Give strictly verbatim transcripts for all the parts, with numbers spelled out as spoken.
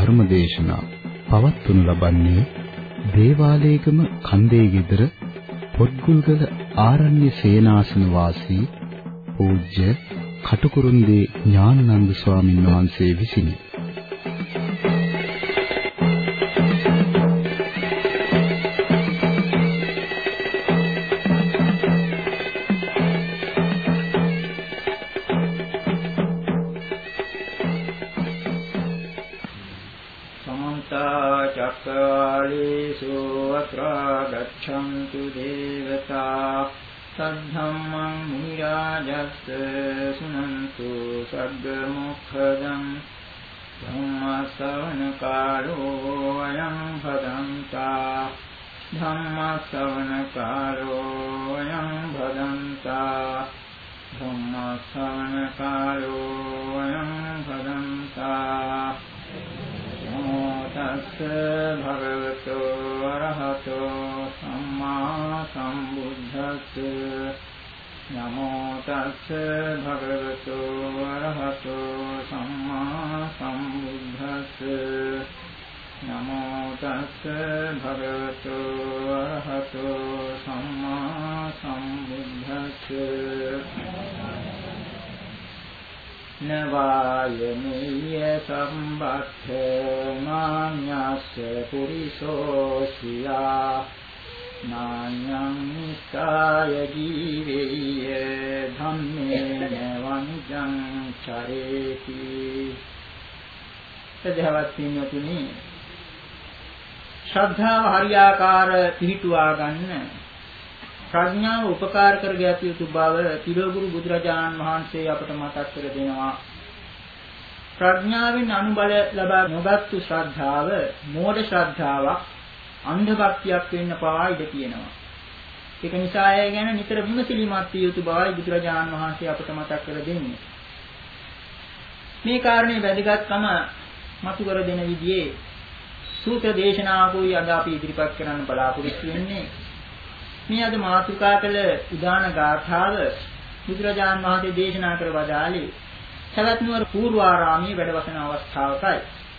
ධර්ම දේශනා පවත්වනු ලබන්නේ දේවාලේගම කන්දේ ගෙදර පොත්ගුල්ගල ආරණ්‍ය සේනාසන වාසී පූජ්‍ය කටුකුරුන්දී ඥානানন্দ ස්වාමීන් වහන්සේ විසිනි. गच्छन्तु देवता सद्धम्मं मुनिराजस् सुनन्तु सद्मुखदं धम्मश्रवणकालो अयं भदन्ता धम्मश्रवणकालो अयं भदन्ता धम्मश्रवणकालो अयं भदन्ता नमो तस्स भगवतो अरहतो सम्मा सम्बुद्धस्स नमो तस्स भगवतो अरहतो सम्मा सम्बुद्धस्स नमो तस्स भगवतो अरहतो सम्मा सम्बुद्धस्स नवायनीय संबद्ध नान्यस्य पुरिसोऽस्या नान्यं निष्काय जीवेय धम्मेन वनिजं चरेति. සදහවත් පින්වතුනි, ශ්‍රද්ධාව හරියාකාර පිහිටුවා ගන්න ප්‍රඥාව උපකාර කරගත යුතු බව තිරෝගුරු බුදුරජාණන් වහන්සේ අපට මතක් කර දෙනවා. ප්‍රඥාවෙන් අනුබල ලබා නොගත්තු ශ්‍රද්ධාව මෝඩ ශ්‍රද්ධාවක්, අන්ධ භක්තියක් වෙන්න පවා ඉඩ තියෙනවා. ඒක නිසා ඒ ගැන නිතර විමසිලිමත් විය යුතු බවයි බුදුරජාණන් වහන්සේ අපට මතක් කර දෙන්නේ. මේ කාරණේ වැදගත්කම මතු කර දෙන විදිහේ සූත්‍ර දේශනාවකුයි අද අපි ඉදිරිපත් කරන්න බලාපොරොත්තු වෙන්නේ. මේ අද මාතෘකා කළ උදාන ගාථාව බුදුරජාණන් වහන්සේ දේශනා කර වදාළේ සවැත් නුවර පූර්වාරාමයේ වැඩවසන අවස්ථාවකයි.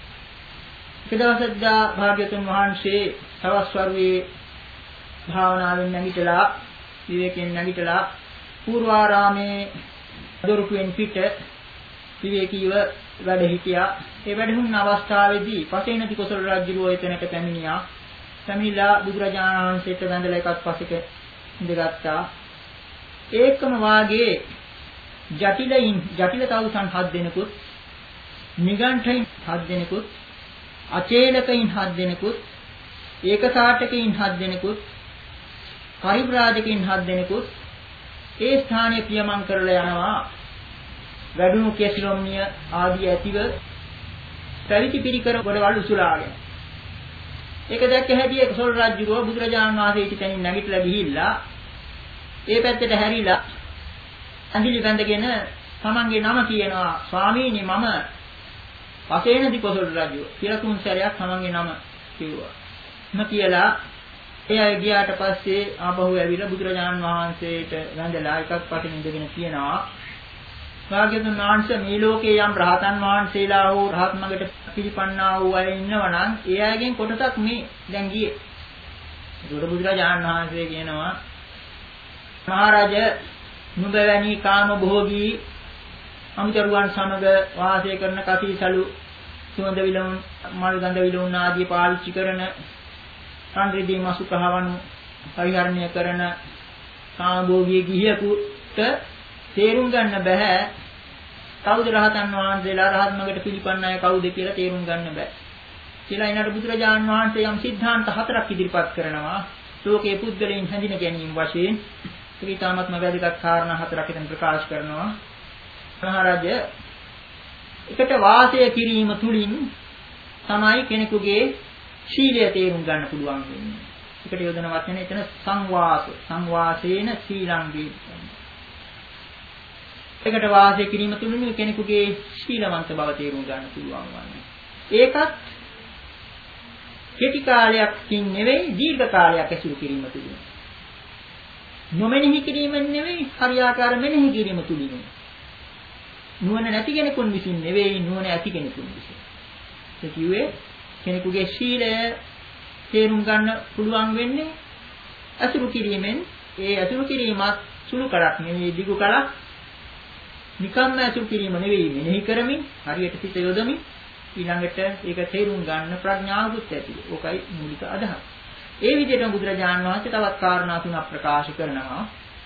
එක දවසක් දා භාග්‍යතුන් වහන්සේ සවස් වරුවේ භාවනාවෙන් නැගිටලා විවේකයෙන් නැගිටලා පූර්වාරාමේ දොරටුවෙන් පිට විවේකීව වැඩ හිටියා. ඒ වැඩහුන් අවස්ථාවේදී පසේනති කොසල් රජුගේ එතනට පැමිණියා. සමිලා බුදුරජාණන් වහන්සේට වැඳලා එකත් පසෙක ඉඳගත්තා. ඒකම වාගේ ජටිලයින් ජටිල තවුසන් හත් දෙනෙකුත්, නිගණ්ඨයින් හත් දෙනෙකුත්, අචේලකයින් හත් දෙනෙකුත්, ඒකසාටකයින් හත් දෙනෙකුත්, පරිබ්‍රාජකයින් හත් දෙනෙකුත් ඒ ස්ථානයේ පියමන් කරලා යනවා. වැඩුණු කෙස්ලොම්නිය ආදී ඇතිව පැවිදි පිරිකර ගොඩවල් උසුලාගෙන. ඒක දැක්ක හැටි කොසල් රජුව බුදුරජාණන් වහන්සේ ඉතින් නැගිටලා ගිහිල්ලා ඒ පැත්තට හැරිලා ඇඟිලි බැඳගෙන තමන්ගේ නම කියනවා. ස්වාමීනි මම පසේනදි කොසල් රජුව කියලා තුන් සැරයක් තමන්ගේ නම කිව්වා. මම කියලා ඒ අය ගියාට පස්සේ ආපහු ඇවිල්ලා බුදුරජාණන් වහන්සේට වැඳලා එකක් පටින් ඉඳගෙන කියනවා. භාග්‍යවතුන් වහන්සේ මේ ලෝකේ යම් රහතන් වහන්සේලා වූ රහත් මගට පිළිපන්නා වූ අය ඉන්නවනම් ඒ අයගෙන් කොටසක් මේ දැන් ගියේ. ඒකට බුදුරජාණන් වහන්සේ කියනවා මහරජ නුඹ වැනි කාම භෝගී අමුතරුවන් සමග වාසය කරන කසීසලු සුවඳ විලවුන් මල් ගඳ විලවුන් ආදී පාවිච්චි කරන සංරිදී මසු කහවණු පරිහරණය කරන කාම භෝගී ගිහියෙකුට තේරුම් ගන්න බෑ කවුද රහතන් වහන්සේලා රහත් මගට පිළිපන්න අය කවුද කියලා තේරුම් ගන්න බෑ කියලා ඊනට බුදුරජාණන් වහන්සේ යම් સિદ્ધාන්ත හතරක් ඉදිරිපත් කරනවා. ලෝකයේ පුද්ගලයන් හැඳින ගැනීම වශයෙන් ත්‍රිතාමත්ම වැදගත් කාරණා හතරක් ඉදන් ප්‍රකාශ කරනවා. මහරජ එකට වාසය කිරීම තුලින් තමයි කෙනෙකුගේ ශීලය තේරුම් ගන්න පුළුවන් වෙන්නේ. එකට යොදන වචනේ එතන සංවාස සංවාසේන සීලං වේ. එකට වාසය කිරීම තුළින් කෙනෙකුගේ ශීලවන්ත බව තේරුම් ගන්න පුළුවන් වන්නේ. ඒකත් කෙටි කාලයක්කින් නෙවෙයි දීර්ඝ කාලයක් ඇසුරු කිරීම තුළින්. නොමෙනෙහි කිරීම නෙවෙයි හරියාකාර මෙනෙහි කිරීම තුළින්. නුවණ නැති කෙනෙකුන් විසින් නෙවෙයි නුවණ ඇති කෙනෙකුන් විසින්. ඒ කිව්වේ කෙනෙකුගේ ශීලය තේරුම් ගන්න පුළුවන් වෙන්නේ අසුරු කිරීමෙන්. ඒ අසුරු කිරීමත් සුළු කලක් නෙවෙයි දිගු කලක්. නිකම්ම අසුරු කිරීම නෙවෙයි මෙනෙහි කරමින් හරියට සිත යොදමින් ඊළඟට ඒක තේරුම් ගන්න ප්‍රඥාවුත් ඇති. ඕකයි මූලික අදහස. ඒ විදිහටම බුදුරජාණන් වහන්සේ තවත් කාරණා තුනක් ප්‍රකාශ කරනවා.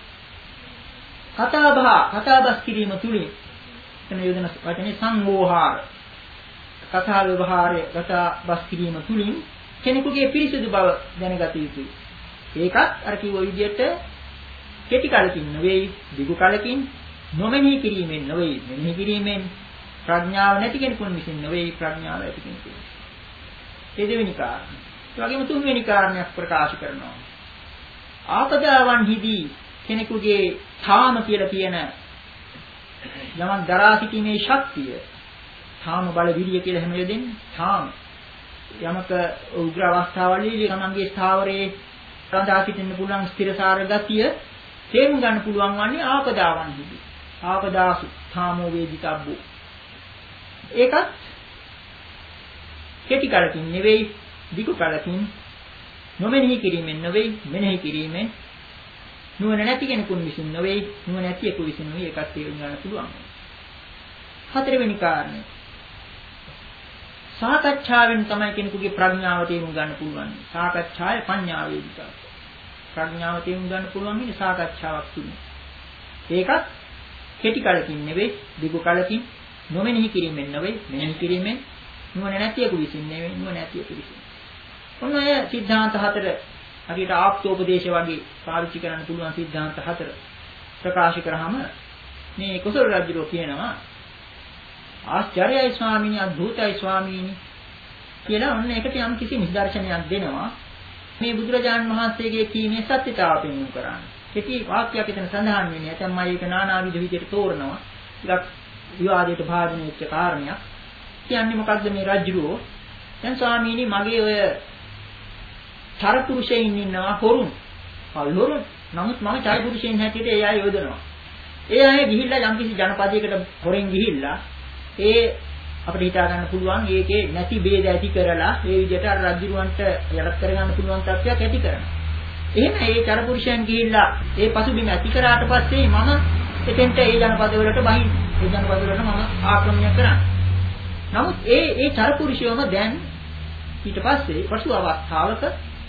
කතා බහ කතාබස් කිරීම තුලින් එන යොදන වචනේ සංවෝහාර. කතා ව්‍යවහාරය කතාබස් කිරීම තුලින් කෙනෙකුගේ පිරිසිදු බව දැනගත යුතුයි. ඒකත් අර කිව්ව විදිහට කෙටි කලකින් නෙවෙයි දිගු කලකින් නොමෙනෙහි කිරීමෙන් නෙවෙයි මෙනෙහි කිරීමෙන් ප්‍රඥාව නැති කෙනෙකුන් විසින් නෙවෙයි ප්‍රඥාව ඇති කෙනෙකුන්. ඒ දෙවෙනි කාරණය. ඒ වගේම තුන්වෙනි කාරණයක් ප්‍රකාශ කරනවා. ආපදාවන්හිදී කෙනෙකුගේ ථාම කියලා කියන යමක් දරා සිටීමේ ශක්තිය ථාම බල විරිය කියලා හැම වෙලෙන්නේ ථාම යමක උග්‍ර අවස්ථාවලදී තමන්ගේ ස්ථාවරයේ රඳා සිටින්න පුළුවන් ස්ථිරසාර ගතිය තේරුම් ගන්න පුළුවන් වන්නේ ආපදාවන්හිදී. ආපදාසු ථාමෝ වේදිතබ්බු. ඒකත් කෙටි කලකින් නෙවෙයි දිගු කලකින් නොමෙනෙහි කිරීමෙන් නෙවෙයි මෙනෙහි කිරීමෙන් නුවණ නැති කෙනෙකුන් විසින් නෙවෙයි නුවණ ඇතියෙකු විසින් නෙවෙයි ඒකත් තේරුම් ගන්න පුළුවන්. හතරවෙනි කාරණය. සාකච්ඡාවෙන් තමයි කෙනෙකුගේ ප්‍රඥාව තේරුම් ගන්න පුළුවන්. සාකච්ඡාය පඤ්ඤා වේදිකා. ප්‍රඥාව තේරුම් ගන්න පුළුවන් ඉන්නේ සාකච්ඡාවක් තුලින්. ඒකත් කෙටි කලකින් නෙවෙයි දිගු කලකින් නොමෙනෙහි කිරීමෙන් නෙවෙයි මෙනෙහි කිරීමෙන් නුවණ නැතියෙකු විසින් නෙවෙයි නුවණ ඇතියෙකු විසින්. ඔන්න ඔය સિદ્ધාන්ත හතර හරියට ආප්තෝපදේශ වගේ පාවිච්චි කරන්න පුළුවන් સિદ્ધාන්ත හතර ප්‍රකාශ කරාම මේ කුසල රජුරෝ කියනවා ආශ්චර්යයි ස්වාමීනි අద్භූතයි ස්වාමීනි කියලා ඔන්න ඒකට යම් කිසි නිදර්ශනයක් දෙනවා. මේ බුදුරජාණන් වහන්සේගේ කීමේ සත්‍යතාව පෙන්වු කරන්නේ. කෙටි වාක්‍යයක් එතන සඳහන් වෙන්නේ. නැත්නම් මම ඒක නානාවිධ විදිහට තෝරනවා. ටිකක් විවාදයට භාජනය වෙච්ච කාරණයක්. කියන්නේ මොකද්ද මේ රජුරෝ? දැන් ස්වාමීනි මගේ ඔය චරපුරුෂයන් ඉන්නවා හොරුන්. හොරුන්. නමුත් මම චරපුරුෂයන් හැටියට ඒ අය යොදනවා. ඒ අය ගිහිල්ලා යම්කිසි ජනපදයකට හොරෙන් ගිහිල්ලා ඒ අපිට හිතා ගන්න පුළුවන් ඒකේ නැති ભેද ඇති කරලා ඒ විදිහට අර රජුරවන්ට යටත් කර ගන්න පුළුවන් තත්ත්වයක් ඇති කරනවා. එහෙම ඒ චරපුරුෂයන් ගිහිල්ලා ඒ පසුබිම ඇති කරාට පස්සේ මම එතෙන්ට ඒ ජනපද වලට බහින් ඒ ජනපද වලට මම ආක්‍රමණය කරනවා. නමුත් ඒ ඒ චරපුරුෂයම දැන් ඊට පස්සේ පසු අවස්ථාවක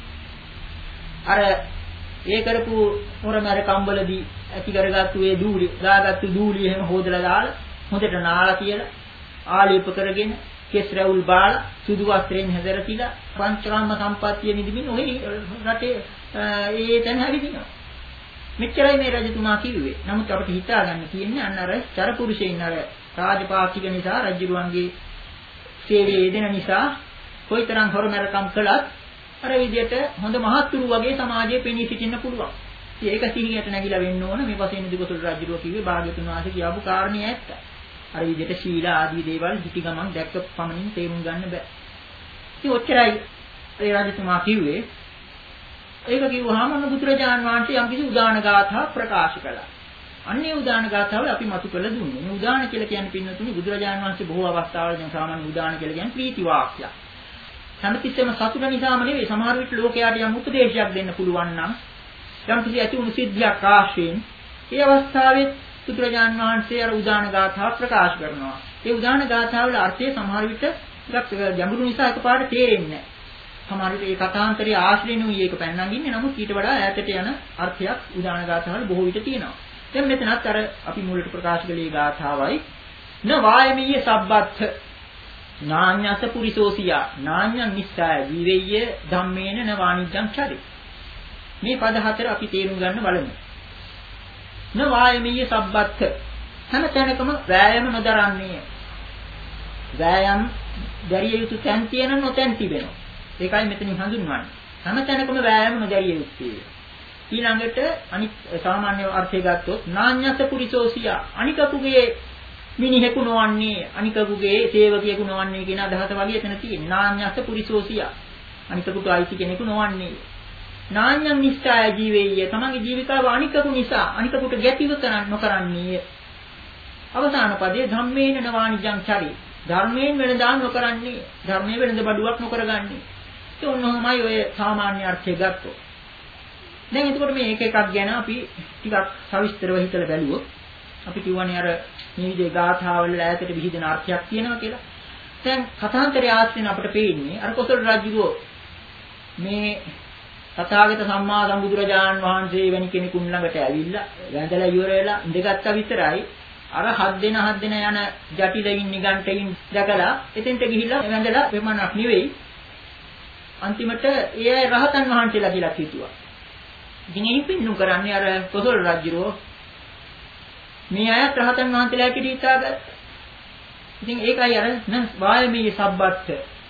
අර ඒ කරපු හොරමර කම්බලදී ඇති කරගත්තු ඒ දූලි දාගත්තු දූලි එහෙම හොදලා දාලා හොඳට නාලා කියලා ආලේප කරගෙන කෙස් රැවුල් බාලා සුදු වස්ත්‍රයෙන් හැදලා තියලා පංචකාම සම්පත්තිය නිදිමින් ඔය රටේ ඒ තැන හැවිදිනවා. මෙච්චරයි මේ රජතුමා කිව්වේ. නමුත් අපිට හිතා ගන්න තියෙන්නේ අන්න අර චරපුරුෂයින් අර රාජපාක්ෂික නිසා රජුරුවන්ගේ සේවයේ දෙන නිසා කොයිතරම් හොරමරකම් කළත් අර විදියට හොඳ මහත්තුරු වගේ සමාජයේ පෙනී සිටින්න පුළුවන්. ඒක සිහියට නැగిලා වෙන්න ඕන මේ වශයෙන් දිගසොල් රජුරුව කිව්වේ භාග්‍යතුන් වහන්සේ කියපු කාරණේ ඇත්ත. අර විදියට ශීල ආදී දේවල් හිටි ගමන් දැක්ක පමණින් තේරුම් ගන්න බෑ. ඉතින් ඔච්චරයි ඒ රජතුමා කිව්වේ. ඒක කිව්වහම අන්න බුදුරජාණන් වහන්සේ යම්කිසි උදාන ගාථා ප්‍රකාශ කළා. අන්නේ උදාන ගාථාවල අපි මතු කළ දුන්නේ. මේ උදාන කියලා කියන්නේ පින්නතුනි බුදුරජාණන් වහන්සේ බොහෝ අවස්ථාවල දැන් සාමාන්‍ය උදාන කියලා කියන්නේ ප්‍රීති වාක්‍යයක්. හැමතිස්සෙම සතුට නිසාම නෙවෙයි සමහර විට ලෝකයට යම් උපදේශයක් දෙන්න පුළුවන් නම් යම්කිසි ඇති වුණු සිද්ධියක් ආශ්‍රයෙන් ඒ අවස්ථාවේ බුදුරජාණන් වහන්සේ අර උදාන ගාථා ප්‍රකාශ කරනවා. ඒ උදාන ගාථාවල අර්ථය සමහර විට ටිකක් ගැඹුරු නිසා එකපාරට තේරෙන්නේ නැහැ. සමහර විට ඒ කථාන්තරයේ ආශ්‍රයෙන්ුයි ඒක පැන නගින්නේ. නමුත් ඊට වඩා ඈතට යන අර්ථයක් උදාන ගාථාවල බොහෝ විට තියෙනවා. දැන් මෙතනත් අර අපි මුලට ප්‍රකාශ කළේ ගාථාවයි න වායමීය සබ්බත්ථ නාඤ්ඤස පුරිසෝසියා නාඤ්ඤං නිස්සාය ජීවෙය්‍ය ධම්මේන න වාණිජ්ජං චරි. මේ පද හතර අපි තේරුම් ගන්න බලමු. න වායමීය සබ්බත්ථ හැම තැනකම වෑයම නොදරන්නේ. වෑයම් දැරිය යුතු තැන් තියෙන නොතැන් තිබෙනවා. ඒකයි මෙතනින් හඳුන්වන්නේ. හැම තැනකම වෑයම නොදැරිය යුත්තේ. ඊළඟට අනිත් සාමාන්‍ය අර්ථය ගත්තොත් නාඤ්ඤස පුරිසෝසියා අනිකකුගේ මිනිහෙකු නොවන්නේ අනිකකුගේ සේවකයෙකු නොවන්නේ කියන අදහස වගේ එතන තියෙන්නේ. නාඤ්ඤස පුරිසෝසියා අනිකකුට අයිති කෙනෙකු නොවන්නේ. නාඤ්ඤං නිස්සාය ජීවෙය්‍ය තමන්ගේ ජීවිතාව අනිකකු නිසා අනිකකුට ගැතිව කරන්න නොකරන්නේ. අවසාන පදයේ ධම්මේන නවානිජං චරි ධර්මයෙන් වෙනදා නොකරන්නේ. ධර්මයේ වෙනද බඩුවක් නොකරගන්නේ. ඒ ඔන්නෝමයි ඔය සාමාන්‍ය අර්ථය ගත්තොත්. දැන් එතකොට මේ එක එකක් ගැන අපි ටිකක් සවිස්තරව හිතලා බැලුවොත් අපි කියවනේ අර මේ විදිහේ ගාථාවල ඈතට විහිදෙන අර්ථයක් තියෙනවා කියලා. දැන් කථාන්තරය ආශ්‍රයෙන් අපිට පේන්නේ අර කොසල් රජුගේ මේ තථාගත සම්මා සම්බුදුරජාණන් වහන්සේ වැනි කෙනෙකුන් ළඟට ඇවිල්ලා වැඳලා ඉවර වෙලා ඉඳගත්තා විතරයි අර හත් දෙන හත් දෙන යන ජටිලයින් නිගණ්ඨයින් දැකලා එතෙන්ට ගිහිල්ලා වැඳලා වෙමනක් නෙවෙයි අන්තිමට ඒ රහතන් වහන්සේලා කියලා හිතුවා. ඉතින් එයින් පින්නු කරන්නේ අර කොසල් රජුරෝ මේ අයත් රහතන් වහන්සේලා පිට හිතාගත්තා. ඉතින් ඒකයි අර න වායමී සබ්බත්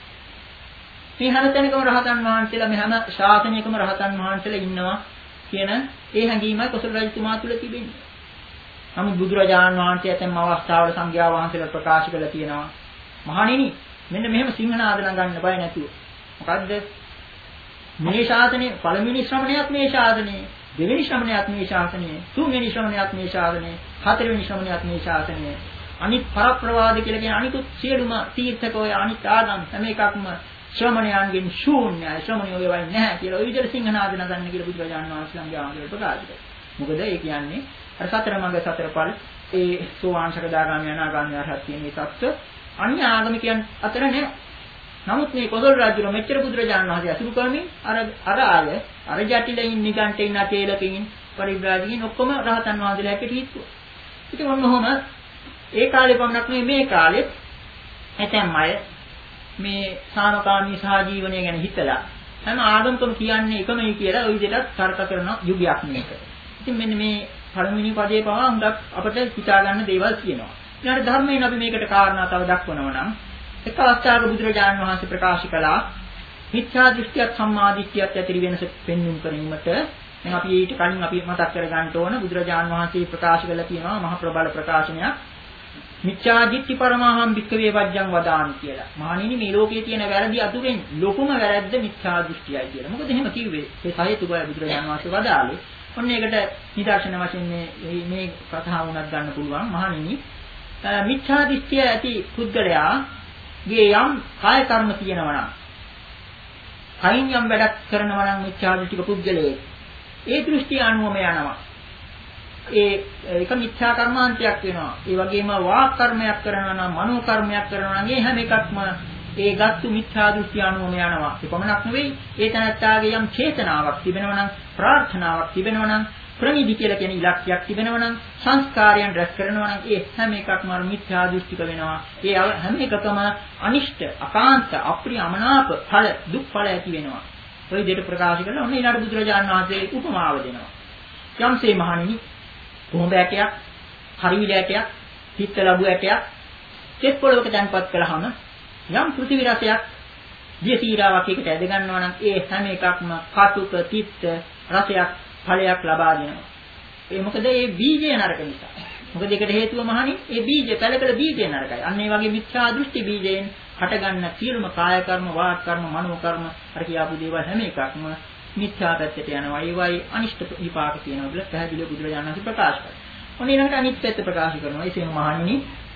මේ හැම තැනකම රහතන් වහන්සේලා මේ හැම ශාසනයකම රහතන් වහන්සේලා ඉන්නවා කියන ඒ හැඟීමයි කොසල් රජතුමා තුළ තිබෙන්නේ. නමුත් බුදුරජාණන් වහන්සේ ඇතැම් අවස්ථාවල සංඝයා වහන්සේලා ප්‍රකාශ කළා තියෙනවා මහණෙනි මෙන්න මෙහෙම සිංහනාද නගන්න බය නැතුව. මොකද්ද? මේ ශාසනයේ පළවෙනි ශ්‍රමණයත් මේ ශාසනයේ, දෙවෙනි ශ්‍රමණයත් මේ ශාසනයේ, තුන්වෙනි ශ්‍රමණයත් මේ ශාසනයේ, හතරවෙනි ශ්‍රමණයත් මේ ශාසනයේ. අනිත් පරප්‍රවාද කියලා කියන අනිකුත් සියලුම තීර්ථකෝය අනිත් ආගම් හැම එකක්ම ශ්‍රමණයන්ගෙන් ශූන්‍යයි. ශ්‍රමණයෝ වේවයි නැහැ කියලා ඔය විදිහට සිංහනාද නගන්න කියලා බුදුරජාණන් වහන්සේලාගේ ආගම ප්‍රකාශ කළා. මොකද ඒ කියන්නේ අර සතර මඟ සතර ඵල ඒ සෝවාන් සකදාගාමී අනාගාමී අරහත් කියන මේ தত্ত্ব අන්‍ය ආගමිකයන් අතර නැහැ. නමුත් මේ කොසල් රජුගේ මෙච්චර බුදුරජාණන් වහන්සේ අසුරු කරමින් අර අර ආය අර ජටිලයින් නිගණ්ඨයින් අතේලකින් පරිබ්‍රාජකින් ඔක්කොම රහතන් වහන්සේලා හැටියට හිතුවා. ඉතින් ඔන්නෝම ඒ කාලේ පමණක් නෙවෙයි මේ කාලෙත් ඇතැම් අය මේ සාමකාමී සහජීවනය ගැන හිතලා හැම ආගමකම කියන්නේ එකමයි කියලා ওই විදිහට තර්ක කරන යුගයක් මේක. ඉතින් මෙන්න මේ පළවෙනි පදයේ පවා හුඟක් අපිට හිතා ගන්න දේවල් තියෙනවා. ඊළඟට ධර්මයෙන් අපි මේකට කාරණා තව දක්වනවා නම් එක අවස්ථාවක බුදුරජාණන් වහන්සේ ප්‍රකාශ කළා මිත්‍යා දෘෂ්ටියත් සම්මා දෘෂ්ටියත් ඇති වෙනස පෙන්වුම් කිරීමට දැන් අපි ඊට කලින් අපි මතක් කර ගන්න ඕන බුදුරජාණන් වහන්සේ ප්‍රකාශ කළා තියෙනවා මහ ප්‍රබල ප්‍රකාශනයක් මිත්‍යා දිට්ඨි පරමහං භික්ඛවේ වජ්ජං වදාමි කියලා. මහණෙනි මේ ලෝකයේ තියෙන වැරදි අතුරෙන් ලොකුම වැරද්ද මිත්‍යා දෘෂ්ටියයි කියලා. මොකද එහෙම කිව්වේ? ඒ සහේතුකය බුදුරජාණන් වහන්සේ වදාළේ. ඔන්න ඒකට නිදර්ශන වශයෙන් මේ මේ කතාව උනත් ගන්න පුළුවන්. මහණෙනි මිත්‍යා දෘෂ්ටිය ඇති පුද්ගලයා ගේ යම් කාය කර්ම තියෙනවා නම් කයින් යම් වැඩක් කරනවා නම් මිත්‍යා දෘෂ්ටික පුද්ගලයෙක් ඒ දෘෂ්ටිය අනුවම යනවා. ඒ එක මිත්‍යා කර්මාන්තයක් වෙනවා. ඒ වගේම වාක් කර්මයක් කරනවා නම් මනෝ කර්මයක් කරනවා නම් ඒ හැම එකක්ම ඒ ගත්තු මිත්‍යා දෘෂ්ටි අනුවම යනවා. ඒ පමණක් නෙවෙයි ඒ තනත්තාගේ යම් චේතනාවක් තිබෙනවා නම් ප්‍රාර්ථනාවක් තිබෙනවා නම් ප්‍රනිධි කියලා කියන ඉලක්කයක් තිබෙනවා නම් සංස්කාරයන් රැස් කරනවා නම් ඒ හැම එකක්ම මිත්‍යා දෘෂ්ටික වෙනවා. ඒ හැම එකකම අනිෂ්ට, අකාන්ත, අප්‍රිය, අමනාප ඵල, දුක් ඵල ඇති වෙනවා. ඔය විදිහට ප්‍රකාශ කරලා ඔන්න ඊළඟ බුදුරජාණන් වහන්සේ උපමාව දෙනවා. යම්සේ මහණෙනි කොහොඹ ඇටයක්, හරිවිල ඇටයක්, පිත්ත ලැබු ඇටයක් තෙත් පොළවක තැන්පත් කළාම යම් පෘථිවි රසයක් දියසීරාවක් එකට ඇද ගන්නවා නම් ඒ හැම එකක්ම කටුක, තිත්ත රසයක් ඵලයක් ලබා දෙනවා. ඒ මොකද ඒ බීජය නරක නිසා. මොකද ඒකට හේතුව මහණනි ඒ බීජය පැලකල බීජය නරකයි. අන්න ඒ වගේ මිත්‍යා දෘෂ්ටි බීජයෙන් හටගන්න සියලුම කාය කර්ම, වාක් කර්ම, මනෝ කර්ම අර කියාපු දේවල් හැම එකක්ම මිත්‍යා පැත්තට යනවා. ඒවයි අනිෂ්ට විපාක තියෙනවා කියලා පැහැදිලිව බුදුරජාණන් වහන්සේ ප්‍රකාශ කරා. ඔන්න ඊළඟට අනිත් පැත්ත ප්‍රකාශ කරනවා. ඒසෙම මහණෙනි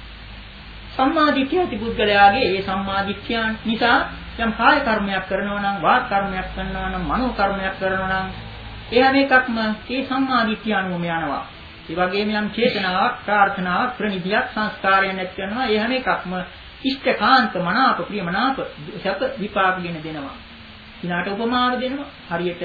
සම්මා දිට්ඨිය ඇති පුද්ගලයාගේ ඒ සම්මා දිට්ඨියන් නිසා යම් කාය කර්මයක් කරනවා නම්, වාක් කර්මයක් කරනවා නම්, මනෝ කර්මයක් කරනවා නම් ඒ හැම එකක්ම ඒ සම්මා දිට්ඨිය අනුවම යනවා. ඒ වගේම යම් චේතනාවක්, ප්‍රාර්ථනාවක්, ප්‍රනිධියක්, සංස්කාරයන් ඇති කරනවා. ඒ හැම එකක්ම ඉෂ්ඨකාන්ත, මනාප, ප්‍රියමනාප සැප විපාකගෙන දෙනවා. ඊනාට උපමාව දෙනවා. හරියට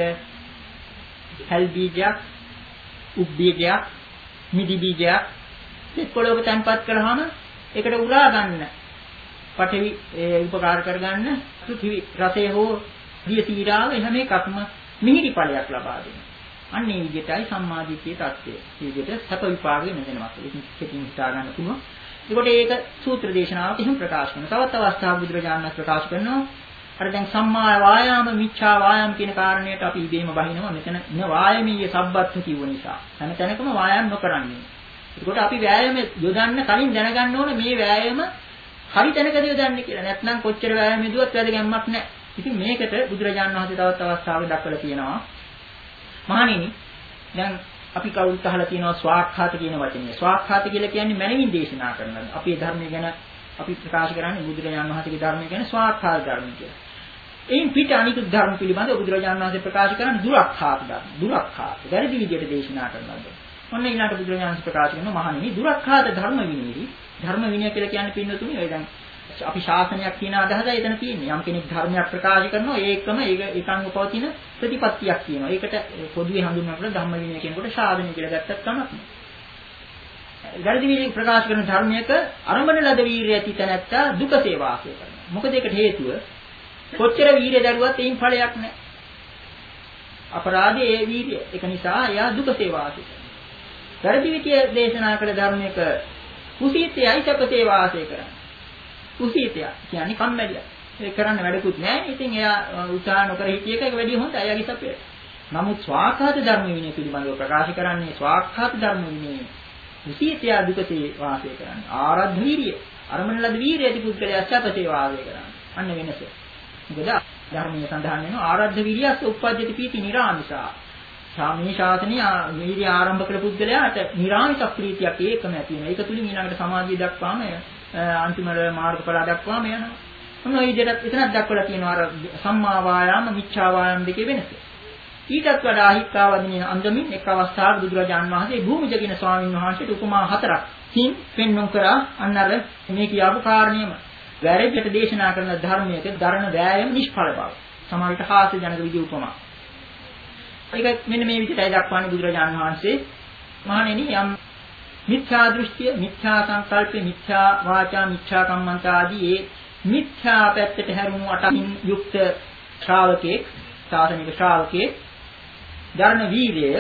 හැල් බීජයක්, උබ් බීජයක්, මිදි බීජයක් මේ පොළොවක තැන්පත් කළාම ඒකට උරා ගන්න පඨවි ඒ උපකාර කරගන්න පෘථිවි රසය හෝ දියසීරාව හැම එකක්ම මිහිරි ඵලයක් ලබා දෙනවා. අන්න ඒ විදිහටයි සම්මාදිට්ඨියේ தත්ත්වය. මේ විදිහට සැප විපාක වෙන දෙනවා. ඒක කෙටින් හිතා ගන්න පුළුවන්. ඒකට ඒක සූත්‍ර දේශනාවක එහෙම ප්‍රකාශ කරනවා. තවත් අවස්ථාවක් බුදුරජාණන් ප්‍රකාශ කරනවා. අර දැන් සම්මා වායාම, මිච්ඡා වායාම කියන කාරණයට අපි ඉබේම බහිනවා. මෙතන න වායමීය සබ්බත්ත කිව්ව නිසා. හැම තැනකම වායාම නොකරන්නේ. ඒකට අපි වෑයම යොදන්න කලින් දැනගන්න ඕන මේ වෑයම හරි තැනකද යොදන්නේ කියලා. නැත්නම් කොච්චර වෑයම යදුවත් වැදගැම්මක් නැහැ. ඉතින් මේකට බුදුරජාණන් වහන්සේ තවත් අවස්ථාවක දක්වලා තියෙනවා. මහණෙනි, දැන් අපි කවුරුත් අහලා තියෙනවා ස්වාක්ඛාත කියන වචනේ. ස්වාක්ඛාත කියලා කියන්නේ මනමින් දේශනා කරනවා. අපේ ධර්මය ගැන අපි ප්‍රකාශ කරන්නේ බුදුරජාණන් වහන්සේගේ ධර්මය කියන්නේ ස්වාක්ඛාත ධර්ම කියලා. එයින් පිට අනිකුත් ධර්ම පිළිබඳව බුදුරජාණන් වහන්සේ ප්‍රකාශ කරන්නේ දුරක්ඛාත ධර්ම. දුරක්ඛාත. වැරදි විදියට දේශනා කරනවා. ඔන්න ඊළඟට බුදුරජාණන් වහන්සේ ප්‍රකාශ කරනවා මහණෙනි දුරක්ඛාත ධර්ම විනයයි. ධර්ම විනය කියලා කියන්නේ පින්නතුනි ඔය දැන් අපි ශාසනයක් කියන අදහසයි එතන තියෙන්නේ. යම් කෙනෙක් ධර්මයක් ප්‍රකාශ කරනවා ඒකම ඒක ඒකංග පවතින ප්‍රතිපත්තියක් කියනවා. ඒකට පොදුවේ හඳුන්වනකොට ධම්ම විනය කියනකොට ශාසනය කියලා ගත්තත් කමක් නෑ. වැරදි විදිහට ප්‍රකාශ කරන ධර්මයක අරඹන ලද වීරිය ඇති තැනැත්තා දුකසේ වාසය කරනවා. මොකද ඒකට හේතුව කොච්චර වීරිය දරුවත් ඒන් ඵලයක් නැහැ. අපරාධයේ ඒ වීරිය. ඒක නිසා එයා දුකසේ වාසය කරනවා. වැරදි විදිහට දේශනා කළ ධර්මයක කුසීතයයි සැපසේ වාසය කරනවා. කුසීතය කියන්නේ කම්මැලිය. ඒක කරන්න වැඩකුත් නැහැ. ඉතින් එයා උත්සාහ නොකර හිටිය එක වැඩි හොඳයි එයාගේ සැපය. නමුත් ස්වාක්ඛාත ධර්ම විනය පිළිබඳව ප්‍රකාශ කරන්නේ ස්වාක්ඛාත ධර්ම විනය කුසීතය දුකසේ වාසය කරන්නේ. ආරද්ධ වීරිය. අරමුණ ලද වීරිය ඇති පුද්ගලයා සැපසේ වාසය කරන්නේ. අන්න වෙනස. මොකද ධර්මයේ සඳහන් වෙනවා ආරද්ධ වීරියස් උප්පජ්ජති පීති නිරාමිසා. සාමී ශාසනීය වීර්ය ආරම්භ කළ පුද්ගලයාට නිරාමිස ප්‍රීතියක් ඒකම ඇති වෙනවා. ඒක තුලින් ඊළඟට සමාධිය දක්වාම අන්තිමට මාර්ගඵල දක්වාම යනවා. මොන විදිහට එතනක් දක්වලා තියෙනවා අර සම්මා වායාම මිච්ඡා වායාම දෙකේ වෙනස. ඊටත් වඩා හික්කාවදින අන්දමින් එක් අවස්ථාවක බුදුරජාන් වහන්සේ භූමිජ කියන ස්වාමීන් වහන්සේට උපමා හතරක් කින් පෙන්වන්න කරා අන්න අර මේ කියාපු කාරණේම වැරදිට දේශනා කරන ධර්මයක දරණ වෑයම නිෂ්ඵල බව. සමාජයට හාස්‍ය ජනක විදිහ උපමා. ඒක මෙන්න මේ විදිහටයි දක්වන්නේ බුදුරජාණන් වහන්සේ මහණෙනි යම් මිත්‍යා දෘෂ්ටිය, මිත්‍යා සංකල්ප, මිත්‍යා වාචා, මිත්‍යා කම්මන්ත ආදී ඒ මිත්‍යා පැත්තට හැරුණු අටින් යුක්ත ශ්‍රාවකෙක්, සාසනික ශ්‍රාවකෙක් ධර්ම වීර්යය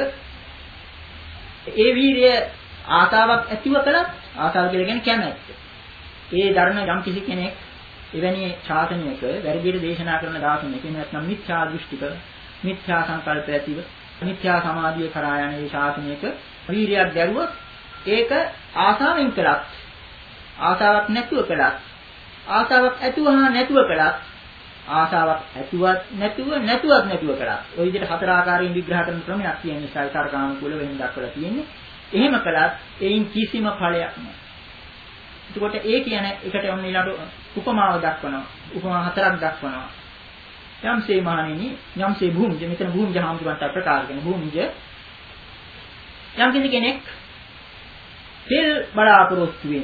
ඒ වීර්යය ආතාවක් ඇතිව කළත් ආතාව කියලා කියන්නේ කැමැත්ත. ඒ ධර්ම යම් කිසි කෙනෙක් එවැනි ශාසනයක වැරදියට දේශනා කරන දාසනයක නැත්නම් මිත්‍යා දෘෂ්ටික මිත්‍යා සංකල්ප ඇතිව මිත්‍යා සමාධිය කරා යන මේ ශාසනයක වීරියක් දැරුවොත් ඒක ආසාවෙන් කළත් ආසාවක් නැතුව කළත් ආසාවක් ඇතුව හා නැතුව කළත් ආසාවක් ඇතුවත් නැතුව නැතුවත් නැතුව කළත් ඔය විදිහට හතර ආකාරයෙන් විග්‍රහ කරන ක්‍රමයක් තියෙන නිසා විතරකානුකූලව වෙන දක්වලා තියෙන්නේ. එහෙම කළත් එයින් කිසිම ඵලයක් නැහැ. එතකොට ඒ කියන එකට ඔන්න ඊළඟ උපමාව දක්වනවා. උපමා හතරක් දක්වනවා. යම්සේ මහණෙනි යම්සේ භූමිජ මෙතන භූමිජ හාමුදුරන්ට ප්‍රකාශ කරන භූමිජ යම් කෙනෙක් තෙල් බලාපොරොත්තු වෙන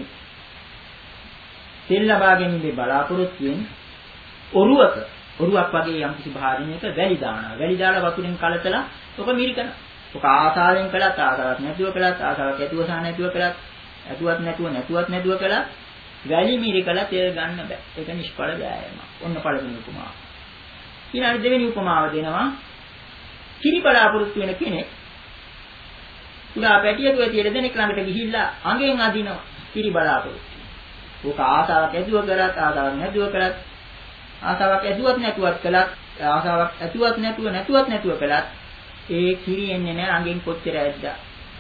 තෙල් ලබා ගැනීමේ බලාපොරොත්තු වෙන ඔරුවක ඔරුවක් වගේ යම් කිසි භාජනයක වැලි දානවා. වැලි දාලා වතුරෙන් කලතලා ඔක මිරිකන. ඔක ආසාවෙන් කළත් ආසාවක් නැතුව කළත් ආසාවක් ඇතුව සහ නැතුව කළත් ඇතුවත් නැතුව නැතුවත් නැතුව කළත් වැලි මිරිකලා තෙල් ගන්න බෑ. ඒක නිෂ්ඵල බෑයම. ඔන්න පළවෙනි උපමාව. ඊළඟ දෙවෙනි උපමාව දෙනවා කිරි බලාපොරොත්තු වෙන කෙනෙක් උඩා පැටියක තියෙන දෙනෙක් ළඟට ගිහිල්ලා අඟෙන් අදිනවා කිරි බලාපොරොත්තු. ඕක ආසාවක් ඇතුව කරත් ආසාවක් නැතුව කරත් ආසාවක් ඇතුවත් නැතුවත් කළත් ආසාවක් ඇතුවත් නැතුව නැතුවත් නැතුව කළත් ඒ කිරි එන්නේ නැහැ අඟෙන් කොච්චර ඇද්දා.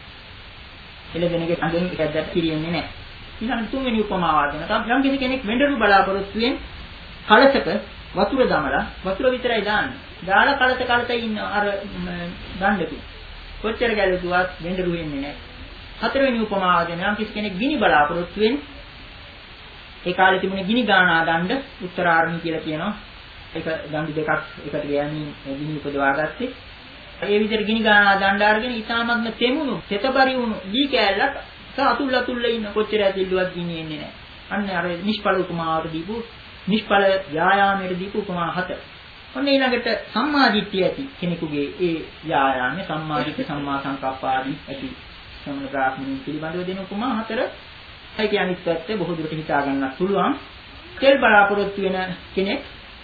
එළදෙනගේ අඟෙන් ඇද්දට කිරි එන්නේ නැහැ. ඊළඟ තුන්වෙනි උපමාව දෙනවා. යම් කෙනෙක් වෙඬරු බලාපොරොත්තු වෙන කලසක වතුර දමලා වතුර විතරයි දාන්නේ. දාලා කලත කලත ඉන්න අර ගණ්ඩකේ. කොච්චර ගැලුවත් වෙඬරු වෙන්නේ නැහැ. හතරවෙනි උපමාව දෙනවා. යම් කෙනෙක් ගිනි බලාපොරොත්තු වෙන ඒ කාලේ තිබුණේ ගිනි ගානා දණ්ඩ උත්තරාරණී කියලා කියනවා. ඒක දණ්ඩු දෙකක් එකට ගෑනින් ගිනි උපදවා ගත්තේ. ඒ විදිහට ගිනි ගානා දණ්ඩ අරගෙන ඊටාත්ම තෙමුණු, තෙතබරි වුණු දී කෑල්ලක් අතුල් අතුල්ල ඉන්න කොච්චර ඇතිල්ලුවත් ගිනි එන්නේ නැහැ. අන්න අර නිෂ්ඵල උපමාවට දීපු නිෂ්ඵල ව්‍යායාමයට දීපු උපමා හතර. ඔන්න ඊළඟට සම්මාදිට්ඨිය ඇති කෙනෙකුගේ ඒ ව්‍යායාමයේ සම්මාදිට්ඨි සම්මා සංකප්ප ආදී ඇති සම්මත ප්‍රාඥින් පිළිබඳව දෙන උපමා හතර. ඒ කියන්නේ පැත්තේ බොහෝ දුරට හිතා ගන්නත් පුළුවන්. තෙල් බලාපොරොත්තු වෙන කෙනෙක්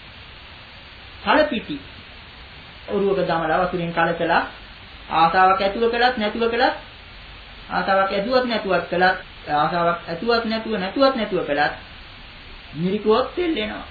කලපිටි ඔරුවක දමලා වතුරෙන් කලකලා ආසාවක් ඇතුව කළත් නැතුව කළත් ආසාවක් ඇතුවත් නැතුවත් කළත් ආසාවක් ඇතුවත් නැතුව නැතුවත් නැතුව කළත් මිරිකුවක් තෙල් එනවා.